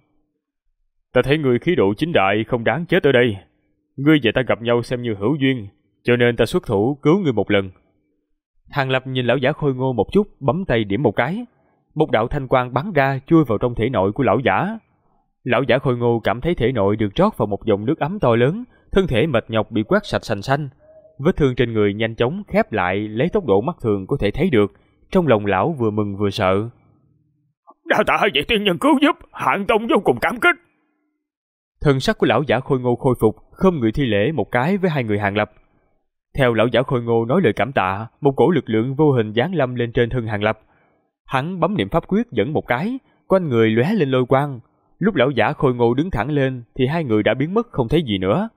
Ta thấy ngươi khí độ chính đại, không đáng chết ở đây. Ngươi và ta gặp nhau xem như hữu duyên, cho nên ta xuất thủ cứu ngươi một lần. Hàng Lập nhìn lão giả khôi ngô một chút, bấm tay điểm một cái. Một đạo thanh quang bắn ra chui vào trong thể nội của lão giả. Lão giả Khôi Ngô cảm thấy thể nội được trót vào một dòng nước ấm to lớn, thân thể mệt nhọc bị quét sạch sành xanh. Vết thương trên người nhanh chóng khép lại lấy tốc độ mắt thường có thể thấy được. Trong lòng lão vừa mừng vừa sợ. Đa tạ hai vị tiên nhân cứu giúp, Hạng Tông vô cùng cảm kích. Thân sắc của lão giả Khôi Ngô khôi phục, khom người thi lễ một cái với hai người Hàng Lập. Theo lão giả Khôi Ngô nói lời cảm tạ, một cổ lực lượng vô hình giáng lâm lên trên thân Hàng Lập. Hắn bấm niệm pháp quyết dẫn một cái, quanh người lóe lên lôi quang. Lúc lão giả Khôi Ngô đứng thẳng lên thì hai người đã biến mất không thấy gì nữa.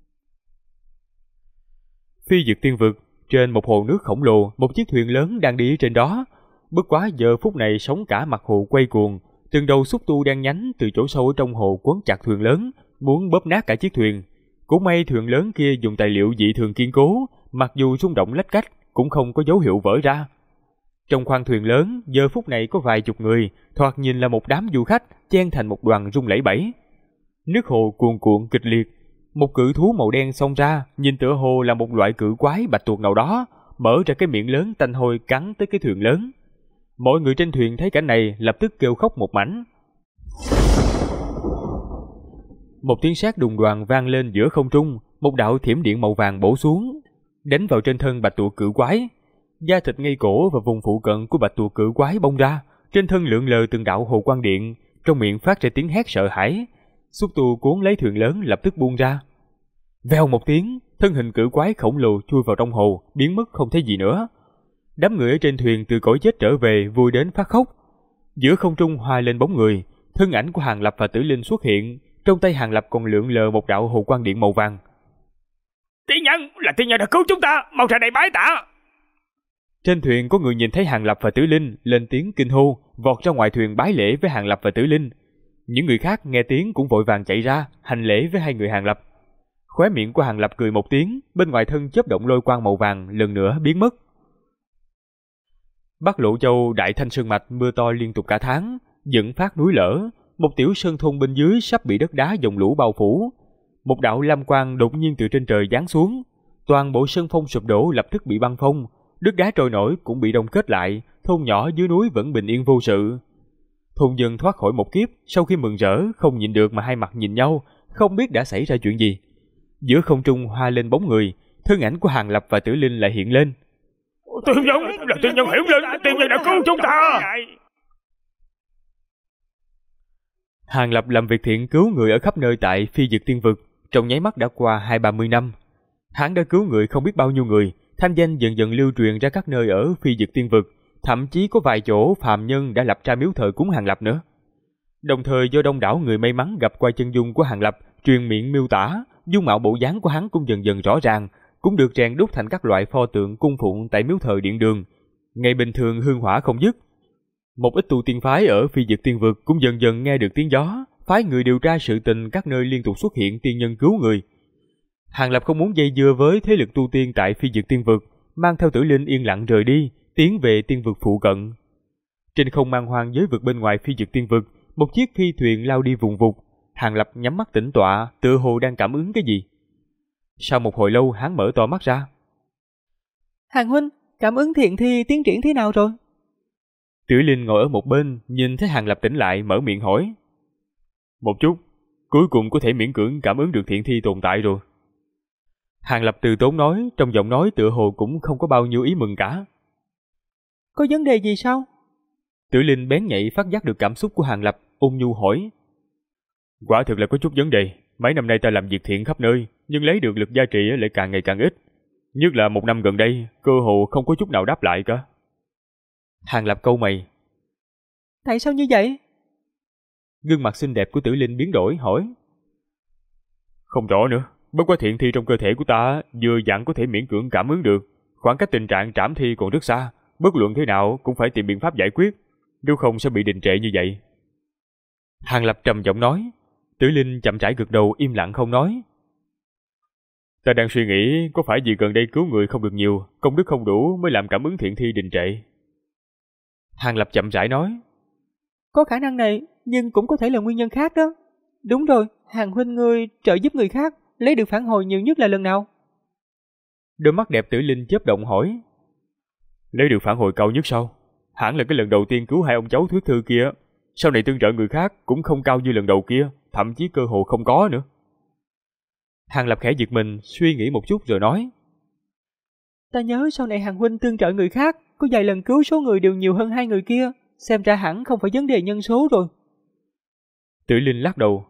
Phi Dực Tiên Vực, trên một hồ nước khổng lồ, một chiếc thuyền lớn đang đi trên đó. Bất quá giờ phút này sóng cả mặt hồ quay cuồng, từng đầu xúc tu đen nhánh từ chỗ sâu ở trong hồ quấn chặt thuyền lớn, muốn bóp nát cả chiếc thuyền. Cũng may thuyền lớn kia dùng tài liệu dị thường kiên cố, mặc dù rung động lách cách cũng không có dấu hiệu vỡ ra. Trong khoang thuyền lớn, giờ phút này có vài chục người, thoạt nhìn là một đám du khách chen thành một đoàn rung lẩy bẩy. Nước hồ cuồn cuộn kịch liệt, một cự thú màu đen xông ra, nhìn tựa hồ là một loại cự quái bạch tuộc nào đó, mở ra cái miệng lớn tanh hôi cắn tới cái thuyền lớn. Mọi người trên thuyền thấy cảnh này lập tức kêu khóc một mảnh. Một tiếng sét đùng đoàng vang lên giữa không trung, một đạo thiểm điện màu vàng bổ xuống, đánh vào trên thân bạch tuộc cự quái. Da thịt ngay cổ và vùng phụ cận của bạch tuộc cự quái bong ra, trên thân lượn lờ từng đạo hồ quang điện, trong miệng phát ra tiếng hét sợ hãi. Xúc tu cuốn lấy thuyền lớn lập tức buông ra. Vèo một tiếng, thân hình cự quái khổng lồ chui vào trong hồ, biến mất không thấy gì nữa. Đám người ở trên thuyền từ cõi chết trở về vui đến phát khóc. Giữa không trung hòa lên bóng người, thân ảnh của Hàng Lập và Tử Linh xuất hiện, trong tay Hàng Lập còn lượn lờ một đạo hồ quang điện màu vàng. Tiên nhân, là tiên nhân đã cứu chúng ta, mau ra đây bái tạ. Trên thuyền có người nhìn thấy Hàng Lập và Tử Linh lên tiếng kinh hô, vọt ra ngoài thuyền bái lễ với Hàng Lập và Tử Linh. Những người khác nghe tiếng cũng vội vàng chạy ra hành lễ với hai người Hàng Lập. Khóe miệng của Hàng Lập cười một tiếng, bên ngoài thân chớp động lôi quang màu vàng lần nữa biến mất. Bắc Lộ Châu Đại Thanh Sơn Mạch mưa to liên tục cả tháng, dẫn phát núi lở, một tiểu sơn thôn bên dưới sắp bị đất đá dòng lũ bao phủ. Một đạo lam quang đột nhiên từ trên trời giáng xuống, toàn bộ sơn phong sụp đổ lập tức bị băng phong, đất đá trôi nổi cũng bị đông kết lại, thôn nhỏ dưới núi vẫn bình yên vô sự. Thôn dân thoát khỏi một kiếp, sau khi mừng rỡ không nhịn được mà hai mặt nhìn nhau, không biết đã xảy ra chuyện gì. Giữa không trung hoa lên bóng người, thân ảnh của Hàng Lập và Tử Linh lại hiện lên. Tiên nhân, là tiên nhân hiển linh, tiên nhân đã cứu chúng ta. Hàng Lập làm việc thiện cứu người ở khắp nơi tại Phi Dực Tiên Vực, trong nháy mắt đã qua 20-30 năm. Hắn đã cứu người không biết bao nhiêu người, thanh danh dần dần lưu truyền ra các nơi ở Phi Dực Tiên Vực, thậm chí có vài chỗ phàm nhân đã lập ra miếu thờ cúng Hàng Lập nữa. Đồng thời do đông đảo người may mắn gặp qua chân dung của Hàng Lập, truyền miệng miêu tả, dung mạo bộ dáng của hắn cũng dần dần rõ ràng, cũng được rèn đúc thành các loại pho tượng cung phụng tại miếu thờ điện đường. Ngày bình thường hương hỏa không dứt. Một ít tu tiên phái ở Phi Dực Tiên Vực cũng dần dần nghe được tiếng gió, phái người điều tra sự tình các nơi liên tục xuất hiện tiên nhân cứu người. Hàng Lập không muốn dây dưa với thế lực tu tiên tại Phi Dực Tiên Vực, mang theo Tử Linh yên lặng rời đi, tiến về tiên vực phụ cận. Trên không man hoang giới vực bên ngoài Phi Dực Tiên Vực, một chiếc phi thuyền lao đi vùng vụt. Hàng Lập nhắm mắt tĩnh tọa, tựa hồ đang cảm ứng cái gì. Sau một hồi lâu hắn mở to mắt ra. Hàng huynh, cảm ứng thiện thi tiến triển thế nào rồi? Tử Linh ngồi ở một bên, nhìn thấy Hàng Lập tỉnh lại mở miệng hỏi. Một chút, cuối cùng có thể miễn cưỡng cảm ứng được thiện thi tồn tại rồi. Hàng Lập từ tốn nói, trong giọng nói tựa hồ cũng không có bao nhiêu ý mừng cả. Có vấn đề gì sao? Tử Linh bén nhạy phát giác được cảm xúc của Hàng Lập, ôn nhu hỏi. Quả thực là có chút vấn đề. Mấy năm nay ta làm việc thiện khắp nơi, nhưng lấy được lực gia trị lại càng ngày càng ít. Nhất là một năm gần đây, cơ hồ không có chút nào đáp lại cả. Hàng Lập câu mày. Tại sao như vậy? Gương mặt xinh đẹp của Tử Linh biến đổi hỏi. Không rõ nữa, bất quá thiện thi trong cơ thể của ta vừa dặn có thể miễn cưỡng cảm ứng được. Khoảng cách tình trạng trảm thi còn rất xa, bất luận thế nào cũng phải tìm biện pháp giải quyết, nếu không sẽ bị đình trệ như vậy. Hàng Lập trầm giọng nói. Tử Linh chậm rãi gật đầu im lặng không nói. Ta đang suy nghĩ có phải vì gần đây cứu người không được nhiều, công đức không đủ mới làm cảm ứng thiện thi đình trệ. Hàng Lập chậm rãi nói. Có khả năng này, nhưng cũng có thể là nguyên nhân khác đó. Đúng rồi, Hàng huynh ngươi trợ giúp người khác, lấy được phản hồi nhiều nhất là lần nào? Đôi mắt đẹp Tử Linh chớp động hỏi. Lấy được phản hồi cao nhất sao? Hẳn là cái lần đầu tiên cứu hai ông cháu thuyết thư kia. Sau này tương trợ người khác cũng không cao như lần đầu kia, thậm chí cơ hội không có nữa. Hàng Lập khẽ giật mình, suy nghĩ một chút rồi nói. Ta nhớ sau này Hàng huynh tương trợ người khác, có vài lần cứu số người đều nhiều hơn hai người kia, xem ra hẳn không phải vấn đề nhân số rồi. Tử Linh lắc đầu.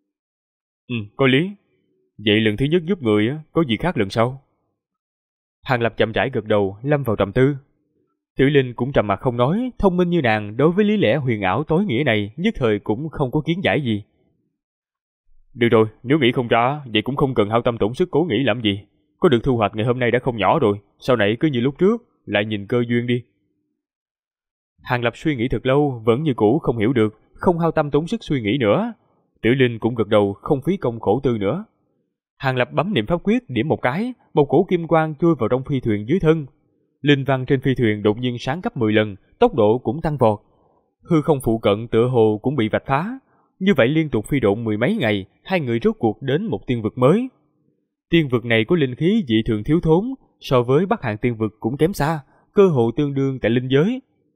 Có lý. Vậy lần thứ nhất giúp người có gì khác lần sau? Hàng Lập chậm rãi gật đầu, lâm vào trầm tư. Tử Linh cũng trầm mặc không nói, thông minh như nàng đối với lý lẽ huyền ảo tối nghĩa này nhất thời cũng không có kiến giải gì. Được rồi, nếu nghĩ không ra, vậy cũng không cần hao tâm tổn sức cố nghĩ làm gì. Có được thu hoạch ngày hôm nay đã không nhỏ rồi, sau này cứ như lúc trước, lại nhìn cơ duyên đi. Hàng Lập suy nghĩ thật lâu, vẫn như cũ không hiểu được, không hao tâm tốn sức suy nghĩ nữa. Tử Linh cũng gật đầu, không phí công khổ tư nữa. Hàng Lập bấm niệm pháp quyết điểm một cái, một cổ kim quang chui vào trong phi thuyền dưới thân. Linh văn trên phi thuyền đột nhiên sáng gấp 10 lần, tốc độ cũng tăng vọt. Hư không phụ cận tựa hồ cũng bị vạch phá. Như vậy liên tục phi độn mười mấy ngày, hai người rốt cuộc đến một tiên vực mới. Tiên vực này có linh khí dị thường thiếu thốn, so với Bắc Hàn tiên vực cũng kém xa, cơ hồ tương đương tại linh giới.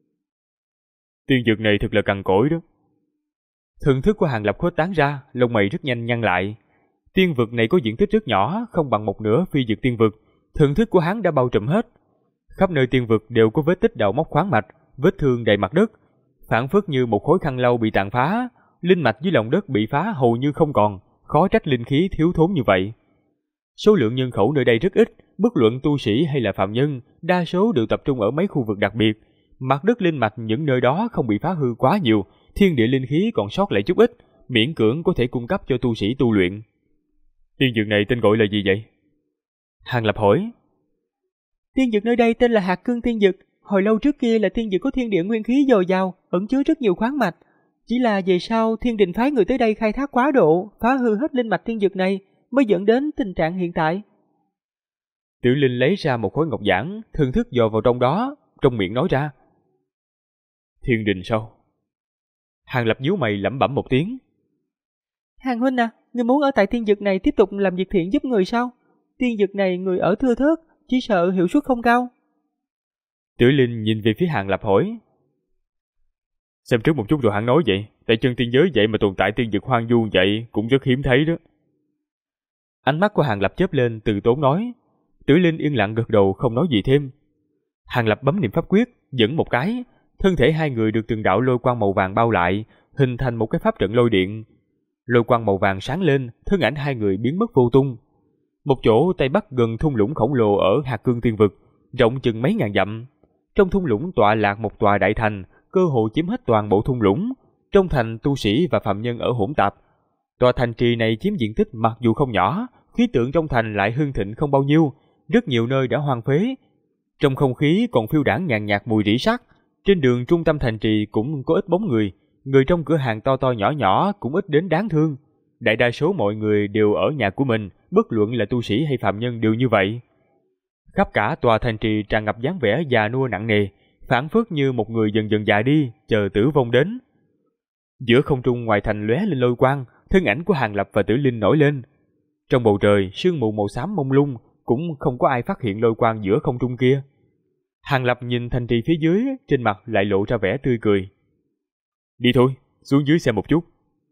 Tiên vực này thật là cằn cỗi đó. Thần thức của Hàng Lập khuếch tán ra, lông mày rất nhanh nhăn lại. Tiên vực này có diện tích rất nhỏ, không bằng một nửa phi dược tiên vực. Thần thức của hắn đã bao trùm hết. Khắp nơi tiên vực đều có vết tích đào móc khoáng mạch, vết thương đầy mặt đất, phảng phất như một khối khăn lau bị tàn phá. Linh mạch dưới lòng đất bị phá hầu như không còn, khó trách linh khí thiếu thốn như vậy. Số lượng nhân khẩu nơi đây rất ít, bất luận tu sĩ hay là phàm nhân, đa số đều tập trung ở mấy khu vực đặc biệt. Mặt đất linh mạch những nơi đó không bị phá hư quá nhiều, thiên địa linh khí còn sót lại chút ít, miễn cưỡng có thể cung cấp cho tu sĩ tu luyện. Tiên dược này tên gọi là gì vậy? Hàng Lập hỏi. Tiên dược nơi đây tên là Hạt Cương Tiên Dược. Hồi lâu trước kia là tiên dược có thiên địa nguyên khí dồi dào, ẩn chứa rất nhiều khoáng mạch. Chỉ là về sau Thiên Đình phái người tới đây khai thác quá độ, phá hư hết linh mạch tiên dược này, mới dẫn đến tình trạng hiện tại. Tiểu Linh lấy ra một khối ngọc giản, thần thức dò vào trong đó, trong miệng nói ra. Thiên Đình sao? Hàng Lập nhíu mày lẩm bẩm một tiếng. Hàng huynh à, người muốn ở tại tiên dược này tiếp tục làm việc thiện giúp người sao? Tiên dược này người ở thưa thớt, chỉ sợ hiệu suất không cao. Tiểu Linh nhìn về phía Hàng Lập hỏi. Xem trước một chút rồi hắn nói vậy, tại chân tiên giới vậy mà tồn tại tiên dược hoang vu vậy cũng rất hiếm thấy đó. Ánh mắt của Hàng Lập chớp lên, từ tốn nói. Tiểu Linh yên lặng gật đầu không nói gì thêm. Hàng Lập bấm niệm pháp quyết, dẫn một cái, thân thể hai người được từng đạo lôi quang màu vàng bao lại, hình thành một cái pháp trận lôi điện. Lôi quang màu vàng sáng lên, thân ảnh hai người biến mất vô tung. Một chỗ tây bắc gần thung lũng khổng lồ ở Hạt Cương Tiên Vực, rộng chừng mấy ngàn dặm. Trong thung lũng tọa lạc một tòa đại thành, cơ hồ chiếm hết toàn bộ thung lũng. Trong thành tu sĩ và phạm nhân ở hỗn tạp. Tòa thành trì này chiếm diện tích mặc dù không nhỏ, khí tượng trong thành lại hưng thịnh không bao nhiêu, rất nhiều nơi đã hoang phế. Trong không khí còn phiêu đãng nhàn nhạt mùi rỉ sắt. Trên đường trung tâm thành trì cũng có ít bóng người, người trong cửa hàng to to nhỏ nhỏ cũng ít đến đáng thương. Đại đa số mọi người đều ở nhà của mình, bất luận là tu sĩ hay phạm nhân đều như vậy. Khắp cả tòa thành trì tràn ngập dáng vẻ già nua nặng nề, phảng phất như một người dần dần già đi, chờ tử vong đến. Giữa không trung ngoài thành lóe lên lôi quang, thân ảnh của Hàng Lập và Tử Linh nổi lên. Trong bầu trời, sương mù màu xám mông lung, cũng không có ai phát hiện lôi quang giữa không trung kia. Hàng Lập nhìn thành trì phía dưới, trên mặt lại lộ ra vẻ tươi cười. Đi thôi, xuống dưới xem một chút.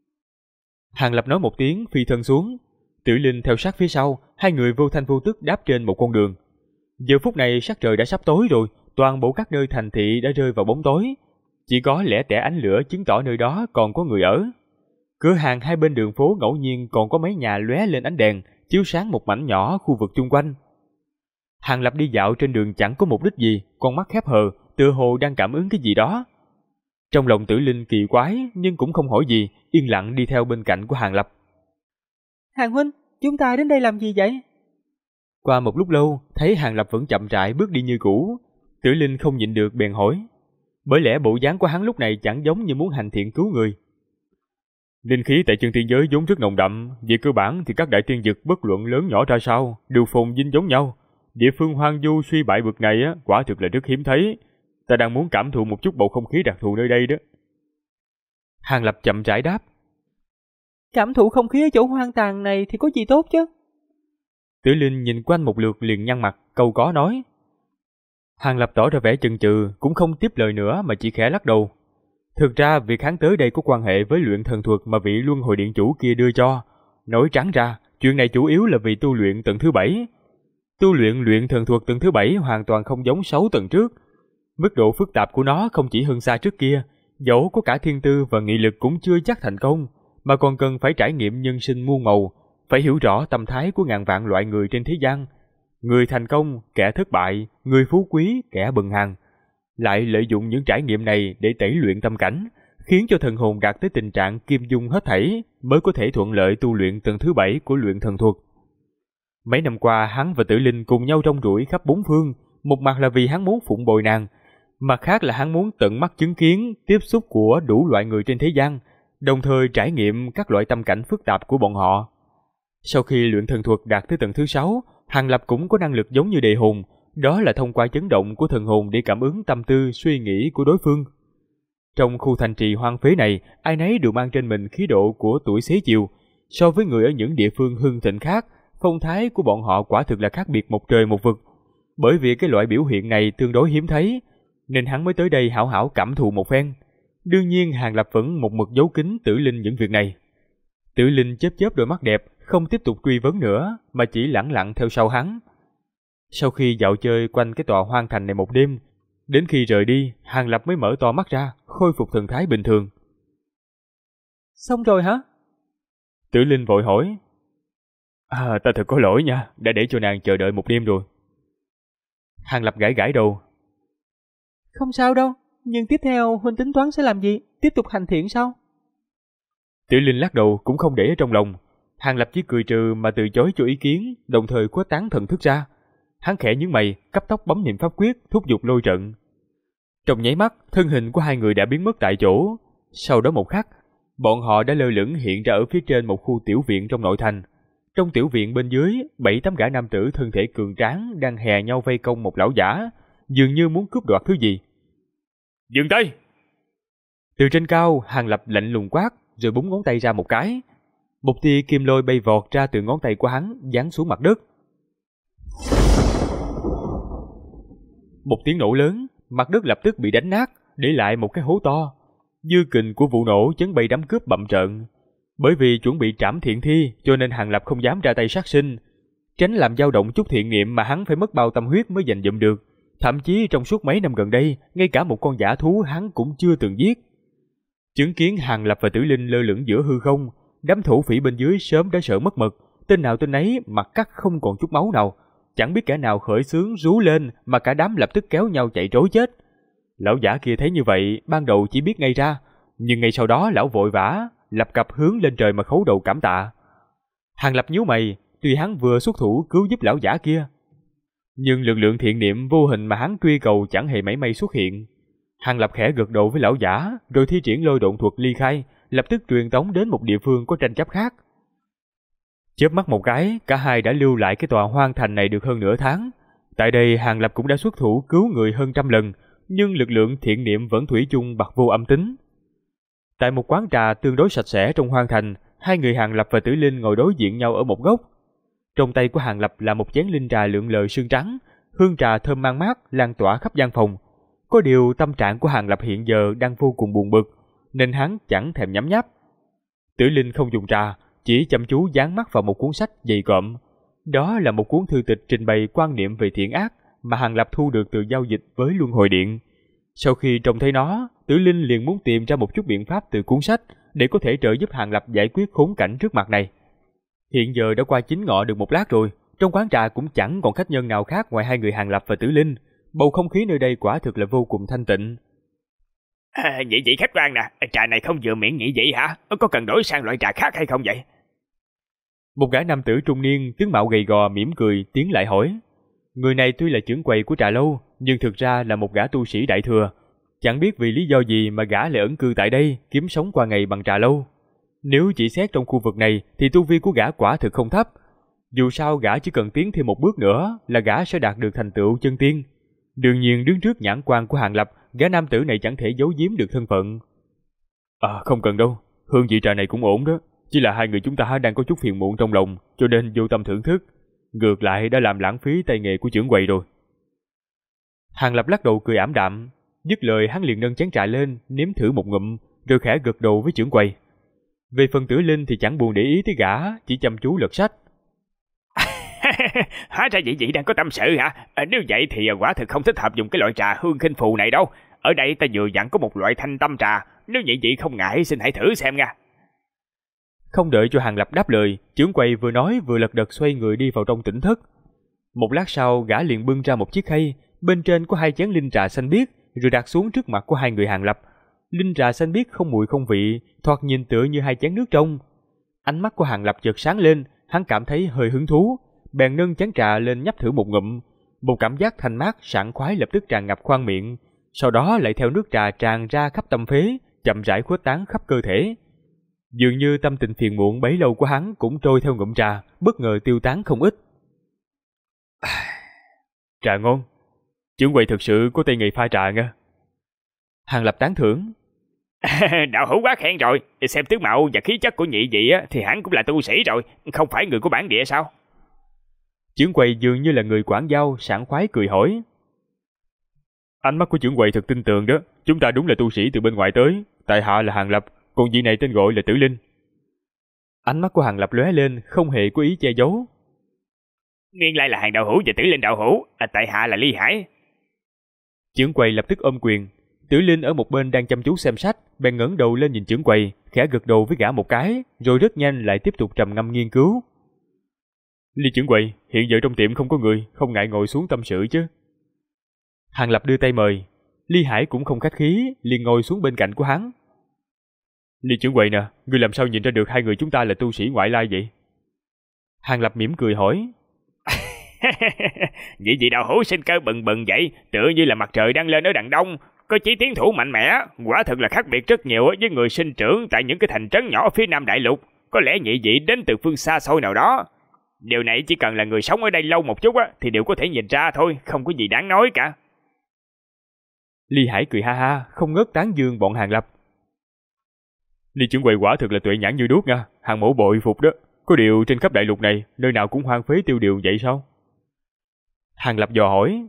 Hàng Lập nói một tiếng, phi thân xuống. Tử Linh theo sát phía sau, hai người vô thanh vô tức đáp trên một con đường. Giờ phút này sắc trời đã sắp tối rồi, toàn bộ các nơi thành thị đã rơi vào bóng tối. Chỉ có lẻ tẻ ánh lửa chứng tỏ nơi đó còn có người ở. Cửa hàng hai bên đường phố ngẫu nhiên còn có mấy nhà lóe lên ánh đèn, chiếu sáng một mảnh nhỏ khu vực chung quanh. Hàng Lập đi dạo trên đường chẳng có mục đích gì, con mắt khép hờ, tựa hồ đang cảm ứng cái gì đó. Trong lòng Tử Linh kỳ quái nhưng cũng không hỏi gì, yên lặng đi theo bên cạnh của Hàng Lập. Hàng huynh, chúng ta đến đây làm gì vậy? Qua một lúc lâu, thấy Hàng Lập vẫn chậm rãi bước đi như cũ, Tử Linh không nhịn được bèn hỏi. Bởi lẽ bộ dáng của hắn lúc này chẳng giống như muốn hành thiện cứu người. Linh khí tại chân tiên giới vốn rất nồng đậm, về cơ bản thì các đại tiên dực bất luận lớn nhỏ ra sao đều phồn vinh giống nhau. Địa phương hoang vu suy bại bực này quả thực là rất hiếm thấy. Ta đang muốn cảm thụ một chút bầu không khí đặc thù nơi đây đó. Hàng Lập chậm rãi đáp. Cảm thụ không khí ở chỗ hoang tàn này thì có gì tốt chứ? Tử Linh nhìn quanh một lượt liền nhăn mặt, câu có nói. Hàng Lập tỏ ra vẻ chần chừ, cũng không tiếp lời nữa mà chỉ khẽ lắc đầu. Thực ra việc hắn tới đây có quan hệ với luyện thần thuật mà vị luân hồi điện chủ kia đưa cho. Nói trắng ra, chuyện này chủ yếu là vì tu luyện tầng thứ 7. Tu luyện luyện thần thuật tầng thứ 7 hoàn toàn không giống 6 tầng trước. Mức độ phức tạp của nó không chỉ hơn xa trước kia, dẫu có cả thiên tư và nghị lực cũng chưa chắc thành công, mà còn cần phải trải nghiệm nhân sinh muôn màu, phải hiểu rõ tâm thái của ngàn vạn loại người trên thế gian. Người thành công, kẻ thất bại, người phú quý, kẻ bần hàn. Lại lợi dụng những trải nghiệm này để tẩy luyện tâm cảnh, khiến cho thần hồn đạt tới tình trạng kim dung hết thảy, mới có thể thuận lợi tu luyện tầng thứ 7 của luyện thần thuật. Mấy năm qua, hắn và Tử Linh cùng nhau rong ruổi khắp bốn phương, một mặt là vì hắn muốn phụng bồi nàng, mặt khác là hắn muốn tận mắt chứng kiến tiếp xúc của đủ loại người trên thế gian, đồng thời trải nghiệm các loại tâm cảnh phức tạp của bọn họ. Sau khi luyện thần thuật đạt tới tầng thứ 6, Hàng Lập cũng có năng lực giống như đề hồn, đó là thông qua chấn động của thần hồn để cảm ứng tâm tư, suy nghĩ của đối phương. Trong khu thành trì hoang phế này, ai nấy đều mang trên mình khí độ của tuổi xế chiều. So với người ở những địa phương hưng thịnh khác, phong thái của bọn họ quả thực là khác biệt một trời một vực. Bởi vì cái loại biểu hiện này tương đối hiếm thấy, nên hắn mới tới đây hảo hảo cảm thụ một phen. Đương nhiên Hàng Lập vẫn một mực giấu kín Tử Linh những việc này. Tử Linh chớp chớp đôi mắt đẹp, không tiếp tục truy vấn nữa, mà chỉ lẳng lặng theo sau hắn. Sau khi dạo chơi quanh cái tòa hoang thành này một đêm, đến khi rời đi, Hàng Lập mới mở to mắt ra, khôi phục thần thái bình thường. Xong rồi hả? Tử Linh vội hỏi. Ta thật có lỗi nha, đã để cho nàng chờ đợi một đêm rồi. Hàng Lập gãi gãi đầu. Không sao đâu, nhưng tiếp theo huynh tính toán sẽ làm gì? Tiếp tục hành thiện sao? Tử Linh lắc đầu cũng không để ở trong lòng. Hàng Lập chỉ cười trừ mà từ chối cho ý kiến, đồng thời khuếch tán thần thức ra. Hắn khẽ nhướng mày, cấp tốc bấm niệm pháp quyết, thúc giục lôi trận. Trong nháy mắt, thân hình của hai người đã biến mất tại chỗ. Sau đó một khắc, bọn họ đã lơ lửng hiện ra ở phía trên một khu tiểu viện trong nội thành. Trong tiểu viện bên dưới, 7-8 gã nam tử thân thể cường tráng đang hè nhau vây công một lão giả, dường như muốn cướp đoạt thứ gì. Dừng tay! Từ trên cao, Hàng Lập lạnh lùng quát, rồi búng ngón tay ra một cái. Một tia kim lôi bay vọt ra từ ngón tay của hắn, giáng xuống mặt đất. Một tiếng nổ lớn, mặt đất lập tức bị đánh nát, để lại một cái hố to. Dư kình của vụ nổ chấn bay đám cướp bậm trợn. Bởi vì chuẩn bị trảm thiện thi, cho nên Hàng Lập không dám ra tay sát sinh, tránh làm dao động chút thiện niệm mà hắn phải mất bao tâm huyết mới giành dụm được. Thậm chí trong suốt mấy năm gần đây, ngay cả một con dã thú hắn cũng chưa từng giết. Chứng kiến Hàng Lập và Tử Linh lơ lửng giữa hư không, đám thổ phỉ bên dưới sớm đã sợ mất mật, tên nào tên ấy mặt cắt không còn chút máu nào, chẳng biết kẻ nào khởi xướng rú lên mà cả đám lập tức kéo nhau chạy trối chết. Lão giả kia thấy như vậy, ban đầu chỉ biết ngay ra, nhưng ngay sau đó lão vội vã lập cập hướng lên trời mà khấu đầu cảm tạ. Hàng Lập nhíu mày, tuy hắn vừa xuất thủ cứu giúp lão giả kia, nhưng lực lượng thiện niệm vô hình mà hắn truy cầu chẳng hề mảy may xuất hiện. Hàng Lập khẽ gật đầu với lão giả, rồi thi triển lôi độn thuật ly khai, lập tức truyền tống đến một địa phương có tranh chấp khác. Chớp mắt một cái, cả hai đã lưu lại cái tòa hoang thành này được hơn nửa tháng. Tại đây Hàng Lập cũng đã xuất thủ cứu người hơn 100 lần, nhưng lực lượng thiện niệm vẫn thủy chung bặt vô âm tính. Tại một quán trà tương đối sạch sẽ trong hoang thành, hai người Hàng Lập và Tử Linh ngồi đối diện nhau ở một góc. Trong tay của Hàng Lập là một chén linh trà lượn lờ sương trắng, hương trà thơm mang mát lan tỏa khắp gian phòng. Có điều tâm trạng của Hàng Lập hiện giờ đang vô cùng buồn bực, nên hắn chẳng thèm nhấm nháp. Tử Linh không dùng trà, chỉ chăm chú dán mắt vào một cuốn sách dày cộm. Đó là một cuốn thư tịch trình bày quan niệm về thiện ác mà Hàng Lập thu được từ giao dịch với Luân Hồi Điện. Sau khi trông thấy nó, Tử Linh liền muốn tìm ra một chút biện pháp từ cuốn sách để có thể trợ giúp Hàng Lập giải quyết khốn cảnh trước mặt này. Hiện giờ đã qua 9 ngọ được một lát rồi, trong quán trà cũng chẳng còn khách nhân nào khác ngoài hai người Hàng Lập và Tử Linh. Bầu không khí nơi đây quả thực là vô cùng thanh tịnh. Vậy vậy khách quan nè, trà này không vừa miệng nghĩ vậy hả? Có cần đổi sang loại trà khác hay không vậy? Một gã nam tử trung niên, tướng mạo gầy gò mỉm cười tiến lại hỏi. Người này tuy là trưởng quầy của trà lâu, nhưng thực ra là một gã tu sĩ đại thừa. Chẳng biết vì lý do gì mà gã lại ẩn cư tại đây, kiếm sống qua ngày bằng trà lâu. Nếu chỉ xét trong khu vực này thì tu vi của gã quả thực không thấp. Dù sao gã chỉ cần tiến thêm một bước nữa là gã sẽ đạt được thành tựu chân tiên. Đương nhiên đứng trước nhãn quan của Hàng Lập, gã nam tử này chẳng thể giấu giếm được thân phận. Không cần đâu, hương vị trà này cũng ổn đó. Chỉ là hai người chúng ta đang có chút phiền muộn trong lòng, cho nên vô tâm thưởng thức. Ngược lại đã làm lãng phí tay nghề của trưởng quầy rồi. Hàng Lập lắc đầu cười ảm đạm. Dứt lời hắn liền nâng chén trà lên, nếm thử một ngụm, rồi khẽ gật đầu với trưởng quầy. Về phần Tử Linh thì chẳng buồn để ý tới gã, chỉ chăm chú lật sách. Hóa ra vị đang có tâm sự hả? Nếu vậy thì quả thực không thích hợp dùng cái loại trà hương khinh phù này đâu. Ở đây ta vừa dặn có một loại thanh tâm trà, nếu vị không ngại xin hãy thử xem nha. Không đợi cho Hàng Lập đáp lời, trưởng quầy vừa nói vừa lật đật xoay người đi vào trong tỉnh thất. Một lát sau, gã liền bưng ra một chiếc khay, bên trên có 2 chén linh trà xanh biếc, rồi đặt xuống trước mặt của hai người Hàng Lập. Linh trà xanh biếc không mùi không vị, thoạt nhìn tựa như 2 chén nước trong. Ánh mắt của Hàng Lập chợt sáng lên, hắn cảm thấy hơi hứng thú, bèn nâng chén trà lên nhấp thử một ngụm. Một cảm giác thanh mát sảng khoái lập tức tràn ngập khoang miệng, sau đó lại theo nước trà tràn ra khắp tâm phế, chậm rãi khuếch tán khắp cơ thể. Dường như tâm tình phiền muộn bấy lâu của hắn cũng trôi theo ngụm trà, bất ngờ tiêu tán không ít. Trà ngon, trưởng quầy thực sự có tay nghề pha trà nha. Hàng Lập tán thưởng. Đạo hữu quá khen rồi, xem tướng mạo và khí chất của nhị vị thì hắn cũng là tu sĩ rồi, không phải người của bản địa sao? Trưởng quầy dường như là người quảng giao, sảng khoái cười hỏi. Ánh mắt của trưởng quầy thật tin tưởng đó, chúng ta đúng là tu sĩ từ bên ngoài tới, tại hạ là Hàng Lập, còn vị này tên gọi là Tử Linh. Ánh mắt của Hàng Lập lóe lên, không hề có ý che giấu. Nguyên lai là Hàng đạo hữu và Tử Linh đạo hữu, tại hạ là Ly Hải. Trưởng quầy lập tức ôm quyền. Tử Linh ở một bên đang chăm chú xem sách, bèn ngẩng đầu lên nhìn trưởng quầy, khẽ gật đầu với gã một cái, rồi rất nhanh lại tiếp tục trầm ngâm nghiên cứu. Ly trưởng quầy, hiện giờ trong tiệm không có người, không ngại ngồi xuống tâm sự chứ? Hàng Lập đưa tay mời. Ly Hải cũng không khách khí, liền ngồi xuống bên cạnh của hắn. Ly trưởng quầy nè, ngươi làm sao nhìn ra được hai người chúng ta là tu sĩ ngoại lai vậy? Hàng Lập mỉm cười hỏi. Vị đạo hữu sinh cơ bừng bừng vậy, tựa như là mặt trời đang lên ở đằng đông, có chí tiến thủ mạnh mẽ, quả thật là khác biệt rất nhiều với người sinh trưởng tại những cái thành trấn nhỏ phía Nam Đại Lục. Có lẽ nhị vị đến từ phương xa xôi nào đó. Điều này chỉ cần là người sống ở đây lâu một chút thì đều có thể nhìn ra thôi, không có gì đáng nói cả. Ly Hải cười ha ha, không ngớt tán dương bọn Hàng Lập. Ly trưởng quầy quả thực là tuệ nhãn như đuốc nha, Hàng mẫu bội phục đó. Có điều trên khắp đại lục này, nơi nào cũng hoang phế tiêu điều vậy sao? Hàng Lập dò hỏi.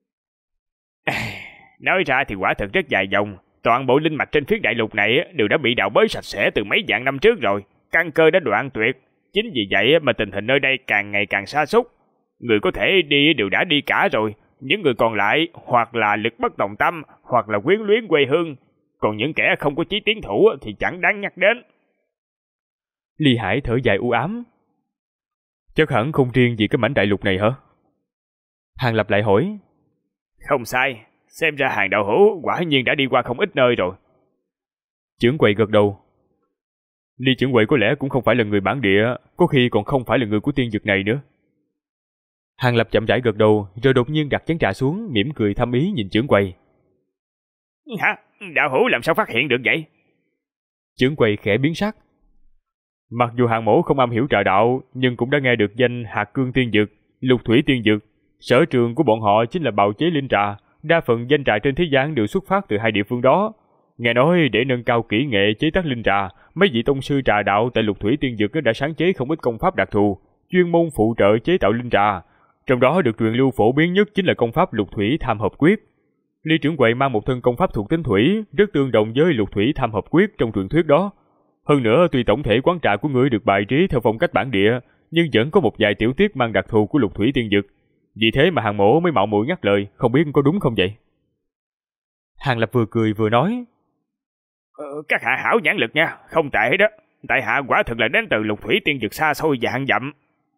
Nói ra thì quả thật rất dài dòng, toàn bộ linh mạch trên phiến đại lục này đều đã bị đào bới sạch sẽ từ mấy vạn năm trước rồi, căn cơ đã đoạn tuyệt. Chính vì vậy mà tình hình nơi đây càng ngày càng sa sút. Người có thể đi đều đã đi cả rồi, những người còn lại hoặc là lực bất tòng tâm, hoặc là quyến luyến quê hương, còn những kẻ không có chí tiến thủ thì chẳng đáng nhắc đến. Ly Hải thở dài u ám. Chắc hẳn không riêng gì cái mảnh đại lục này hả? Hàng Lập lại hỏi. Không sai, xem ra Hàng đạo hữu quả nhiên đã đi qua không ít nơi rồi. Trưởng quầy gật đầu. Ly trưởng quầy có lẽ cũng không phải là người bản địa, có khi còn không phải là người của tiên dực này nữa. Hàng Lập chậm rãi gật đầu, rồi đột nhiên đặt chén trà xuống, mỉm cười thâm ý nhìn trưởng quầy. Hả? Đạo hữu làm sao phát hiện được vậy? Trưởng quầy khẽ biến sắc. Mặc dù Hàng mẫu không am hiểu trà đạo, nhưng cũng đã nghe được danh Hạt Cương Tiên Dực, Lục Thủy Tiên Dực. Sở trường của bọn họ chính là bào chế linh trà, đa phần danh trà trên thế gian đều xuất phát từ hai địa phương đó. Nghe nói để nâng cao kỹ nghệ chế tác linh trà, mấy vị tông sư trà đạo tại Lục Thủy Tiên Dực đã sáng chế không ít công pháp đặc thù, chuyên môn phụ trợ chế tạo linh trà. Trong đó được truyền lưu phổ biến nhất chính là công pháp Lục Thủy Tham Hợp Quyết. Ly trưởng quầy mang một thân công pháp thuộc tính thủy, rất tương đồng với Lục Thủy Tham Hợp Quyết trong truyền thuyết đó. Hơn nữa, tuy tổng thể quán trà của ngươi được bài trí theo phong cách bản địa, nhưng vẫn có một vài tiểu tiết mang đặc thù của Lục Thủy Tiên Dực. Vì thế mà Hàng mỗ mới mạo muội nhắc lời, không biết có đúng không vậy? Hàng Lập vừa cười vừa nói. Các hạ hảo nhãn lực nha, không tệ đó. Tại hạ quả thực là đến từ Lục Thủy Tiên Dực xa xôi vạn dặm.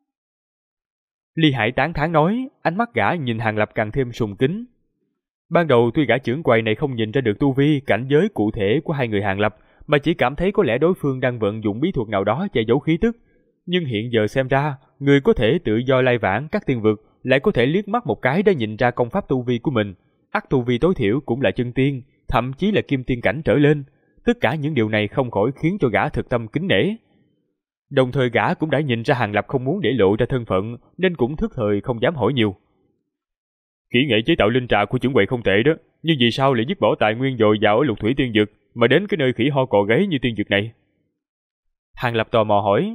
Ly Hải tán thán nói, ánh mắt gã nhìn Hàng Lập càng thêm sùng kính. Ban đầu tuy gã trưởng quầy này không nhìn ra được tu vi, cảnh giới cụ thể của hai người Hàng Lập, mà chỉ cảm thấy có lẽ đối phương đang vận dụng bí thuật nào đó che giấu khí tức. Nhưng hiện giờ xem ra, người có thể tự do lai vãng các tiên vực, lại có thể liếc mắt một cái đã nhìn ra công pháp tu vi của mình. Ắt tu vi tối thiểu cũng là chân tiên, thậm chí là kim tiên cảnh trở lên. Tất cả những điều này không khỏi khiến cho gã thực tâm kính nể. Đồng thời gã cũng đã nhìn ra Hàng Lập không muốn để lộ ra thân phận, nên cũng thức thời không dám hỏi nhiều. Kỹ nghệ chế tạo linh trà của trưởng quầy không tệ đó, nhưng vì sao lại dứt bỏ tài nguyên dồi dào ở Lục Thủy Tiên Dực mà đến cái nơi khỉ ho cò gáy như tiên dực này? Hàng Lập tò mò hỏi.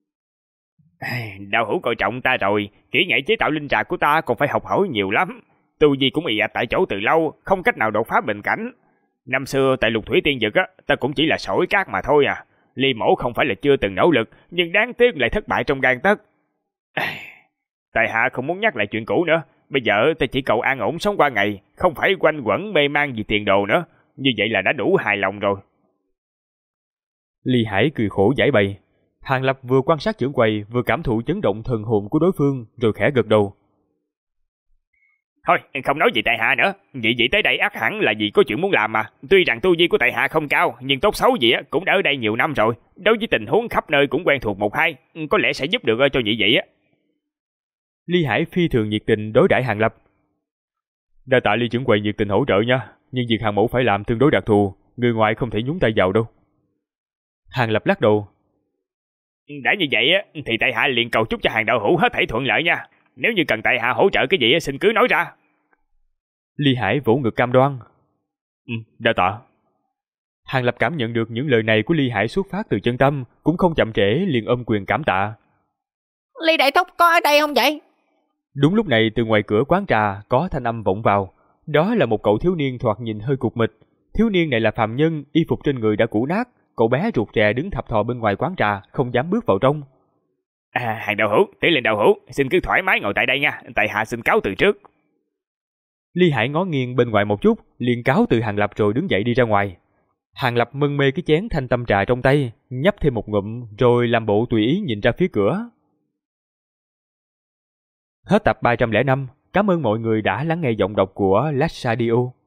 Đạo hữu coi trọng ta rồi, kỹ nghệ chế tạo linh trà của ta còn phải học hỏi nhiều lắm. tu vi cũng ì ạch tại chỗ từ lâu, không cách nào đột phá bình cảnh. Năm xưa tại Lục Thủy Tiên Vực á, ta cũng chỉ là sỏi cát mà thôi à. Ly Mỗ không phải là chưa từng nỗ lực, nhưng đáng tiếc lại thất bại trong gang tấc. Tại hạ không muốn nhắc lại chuyện cũ nữa. Bây giờ ta chỉ cầu an ổn sống qua ngày, không phải quanh quẩn mê man vì tiền đồ nữa. Như vậy là đã đủ hài lòng rồi. Ly Hải cười khổ giải bày. Hàng Lập vừa quan sát trưởng quầy, vừa cảm thụ chấn động thần hồn của đối phương, rồi khẽ gật đầu. Thôi, không nói gì tại hạ nữa. Vị tới đây ắt hẳn là vì có chuyện muốn làm mà. Tuy rằng tu vi của tại hạ không cao, nhưng tốt xấu gì cũng đã ở đây nhiều năm rồi. Đối với tình huống khắp nơi cũng quen thuộc một hai, có lẽ sẽ giúp được cho vị á. Ly Hải phi thường nhiệt tình đối đãi Hàng Lập. Đa tạ Ly trưởng quầy nhiệt tình hỗ trợ nha, nhưng việc Hàng mẫu phải làm tương đối đặc thù, người ngoài không thể nhúng tay vào đâu. Hàng Lập lắc đầu. Đã như vậy á, thì tại hạ liền cầu chúc cho Hàng đạo hữu hết thảy thuận lợi nha. Nếu như cần tại hạ hỗ trợ cái gì xin cứ nói ra. Ly Hải vỗ ngực cam đoan. Đa tạ. Hàng Lập cảm nhận được những lời này của Ly Hải xuất phát từ chân tâm, cũng không chậm trễ liền ôm quyền cảm tạ. Ly đại thúc có ở đây không vậy? Đúng lúc này từ ngoài cửa quán trà có thanh âm vọng vào. Đó là một cậu thiếu niên thoạt nhìn hơi cục mịch. Thiếu niên này là phàm nhân, y phục trên người đã cũ nát. Cậu bé rụt rè đứng thập thò bên ngoài quán trà, không dám bước vào trong. Hàng đạo hữu, Tiểu Linh đạo hữu, xin cứ thoải mái ngồi tại đây nha, tại hạ xin cáo từ trước. Ly Hải ngó nghiêng bên ngoài một chút, liền cáo từ Hàng Lập rồi đứng dậy đi ra ngoài. Hàng Lập mân mê cái chén thanh tâm trà trong tay, nhấp thêm một ngụm, rồi làm bộ tùy ý nhìn ra phía cửa. Hết tập 305, cảm ơn mọi người đã lắng nghe giọng đọc của Lách Radio.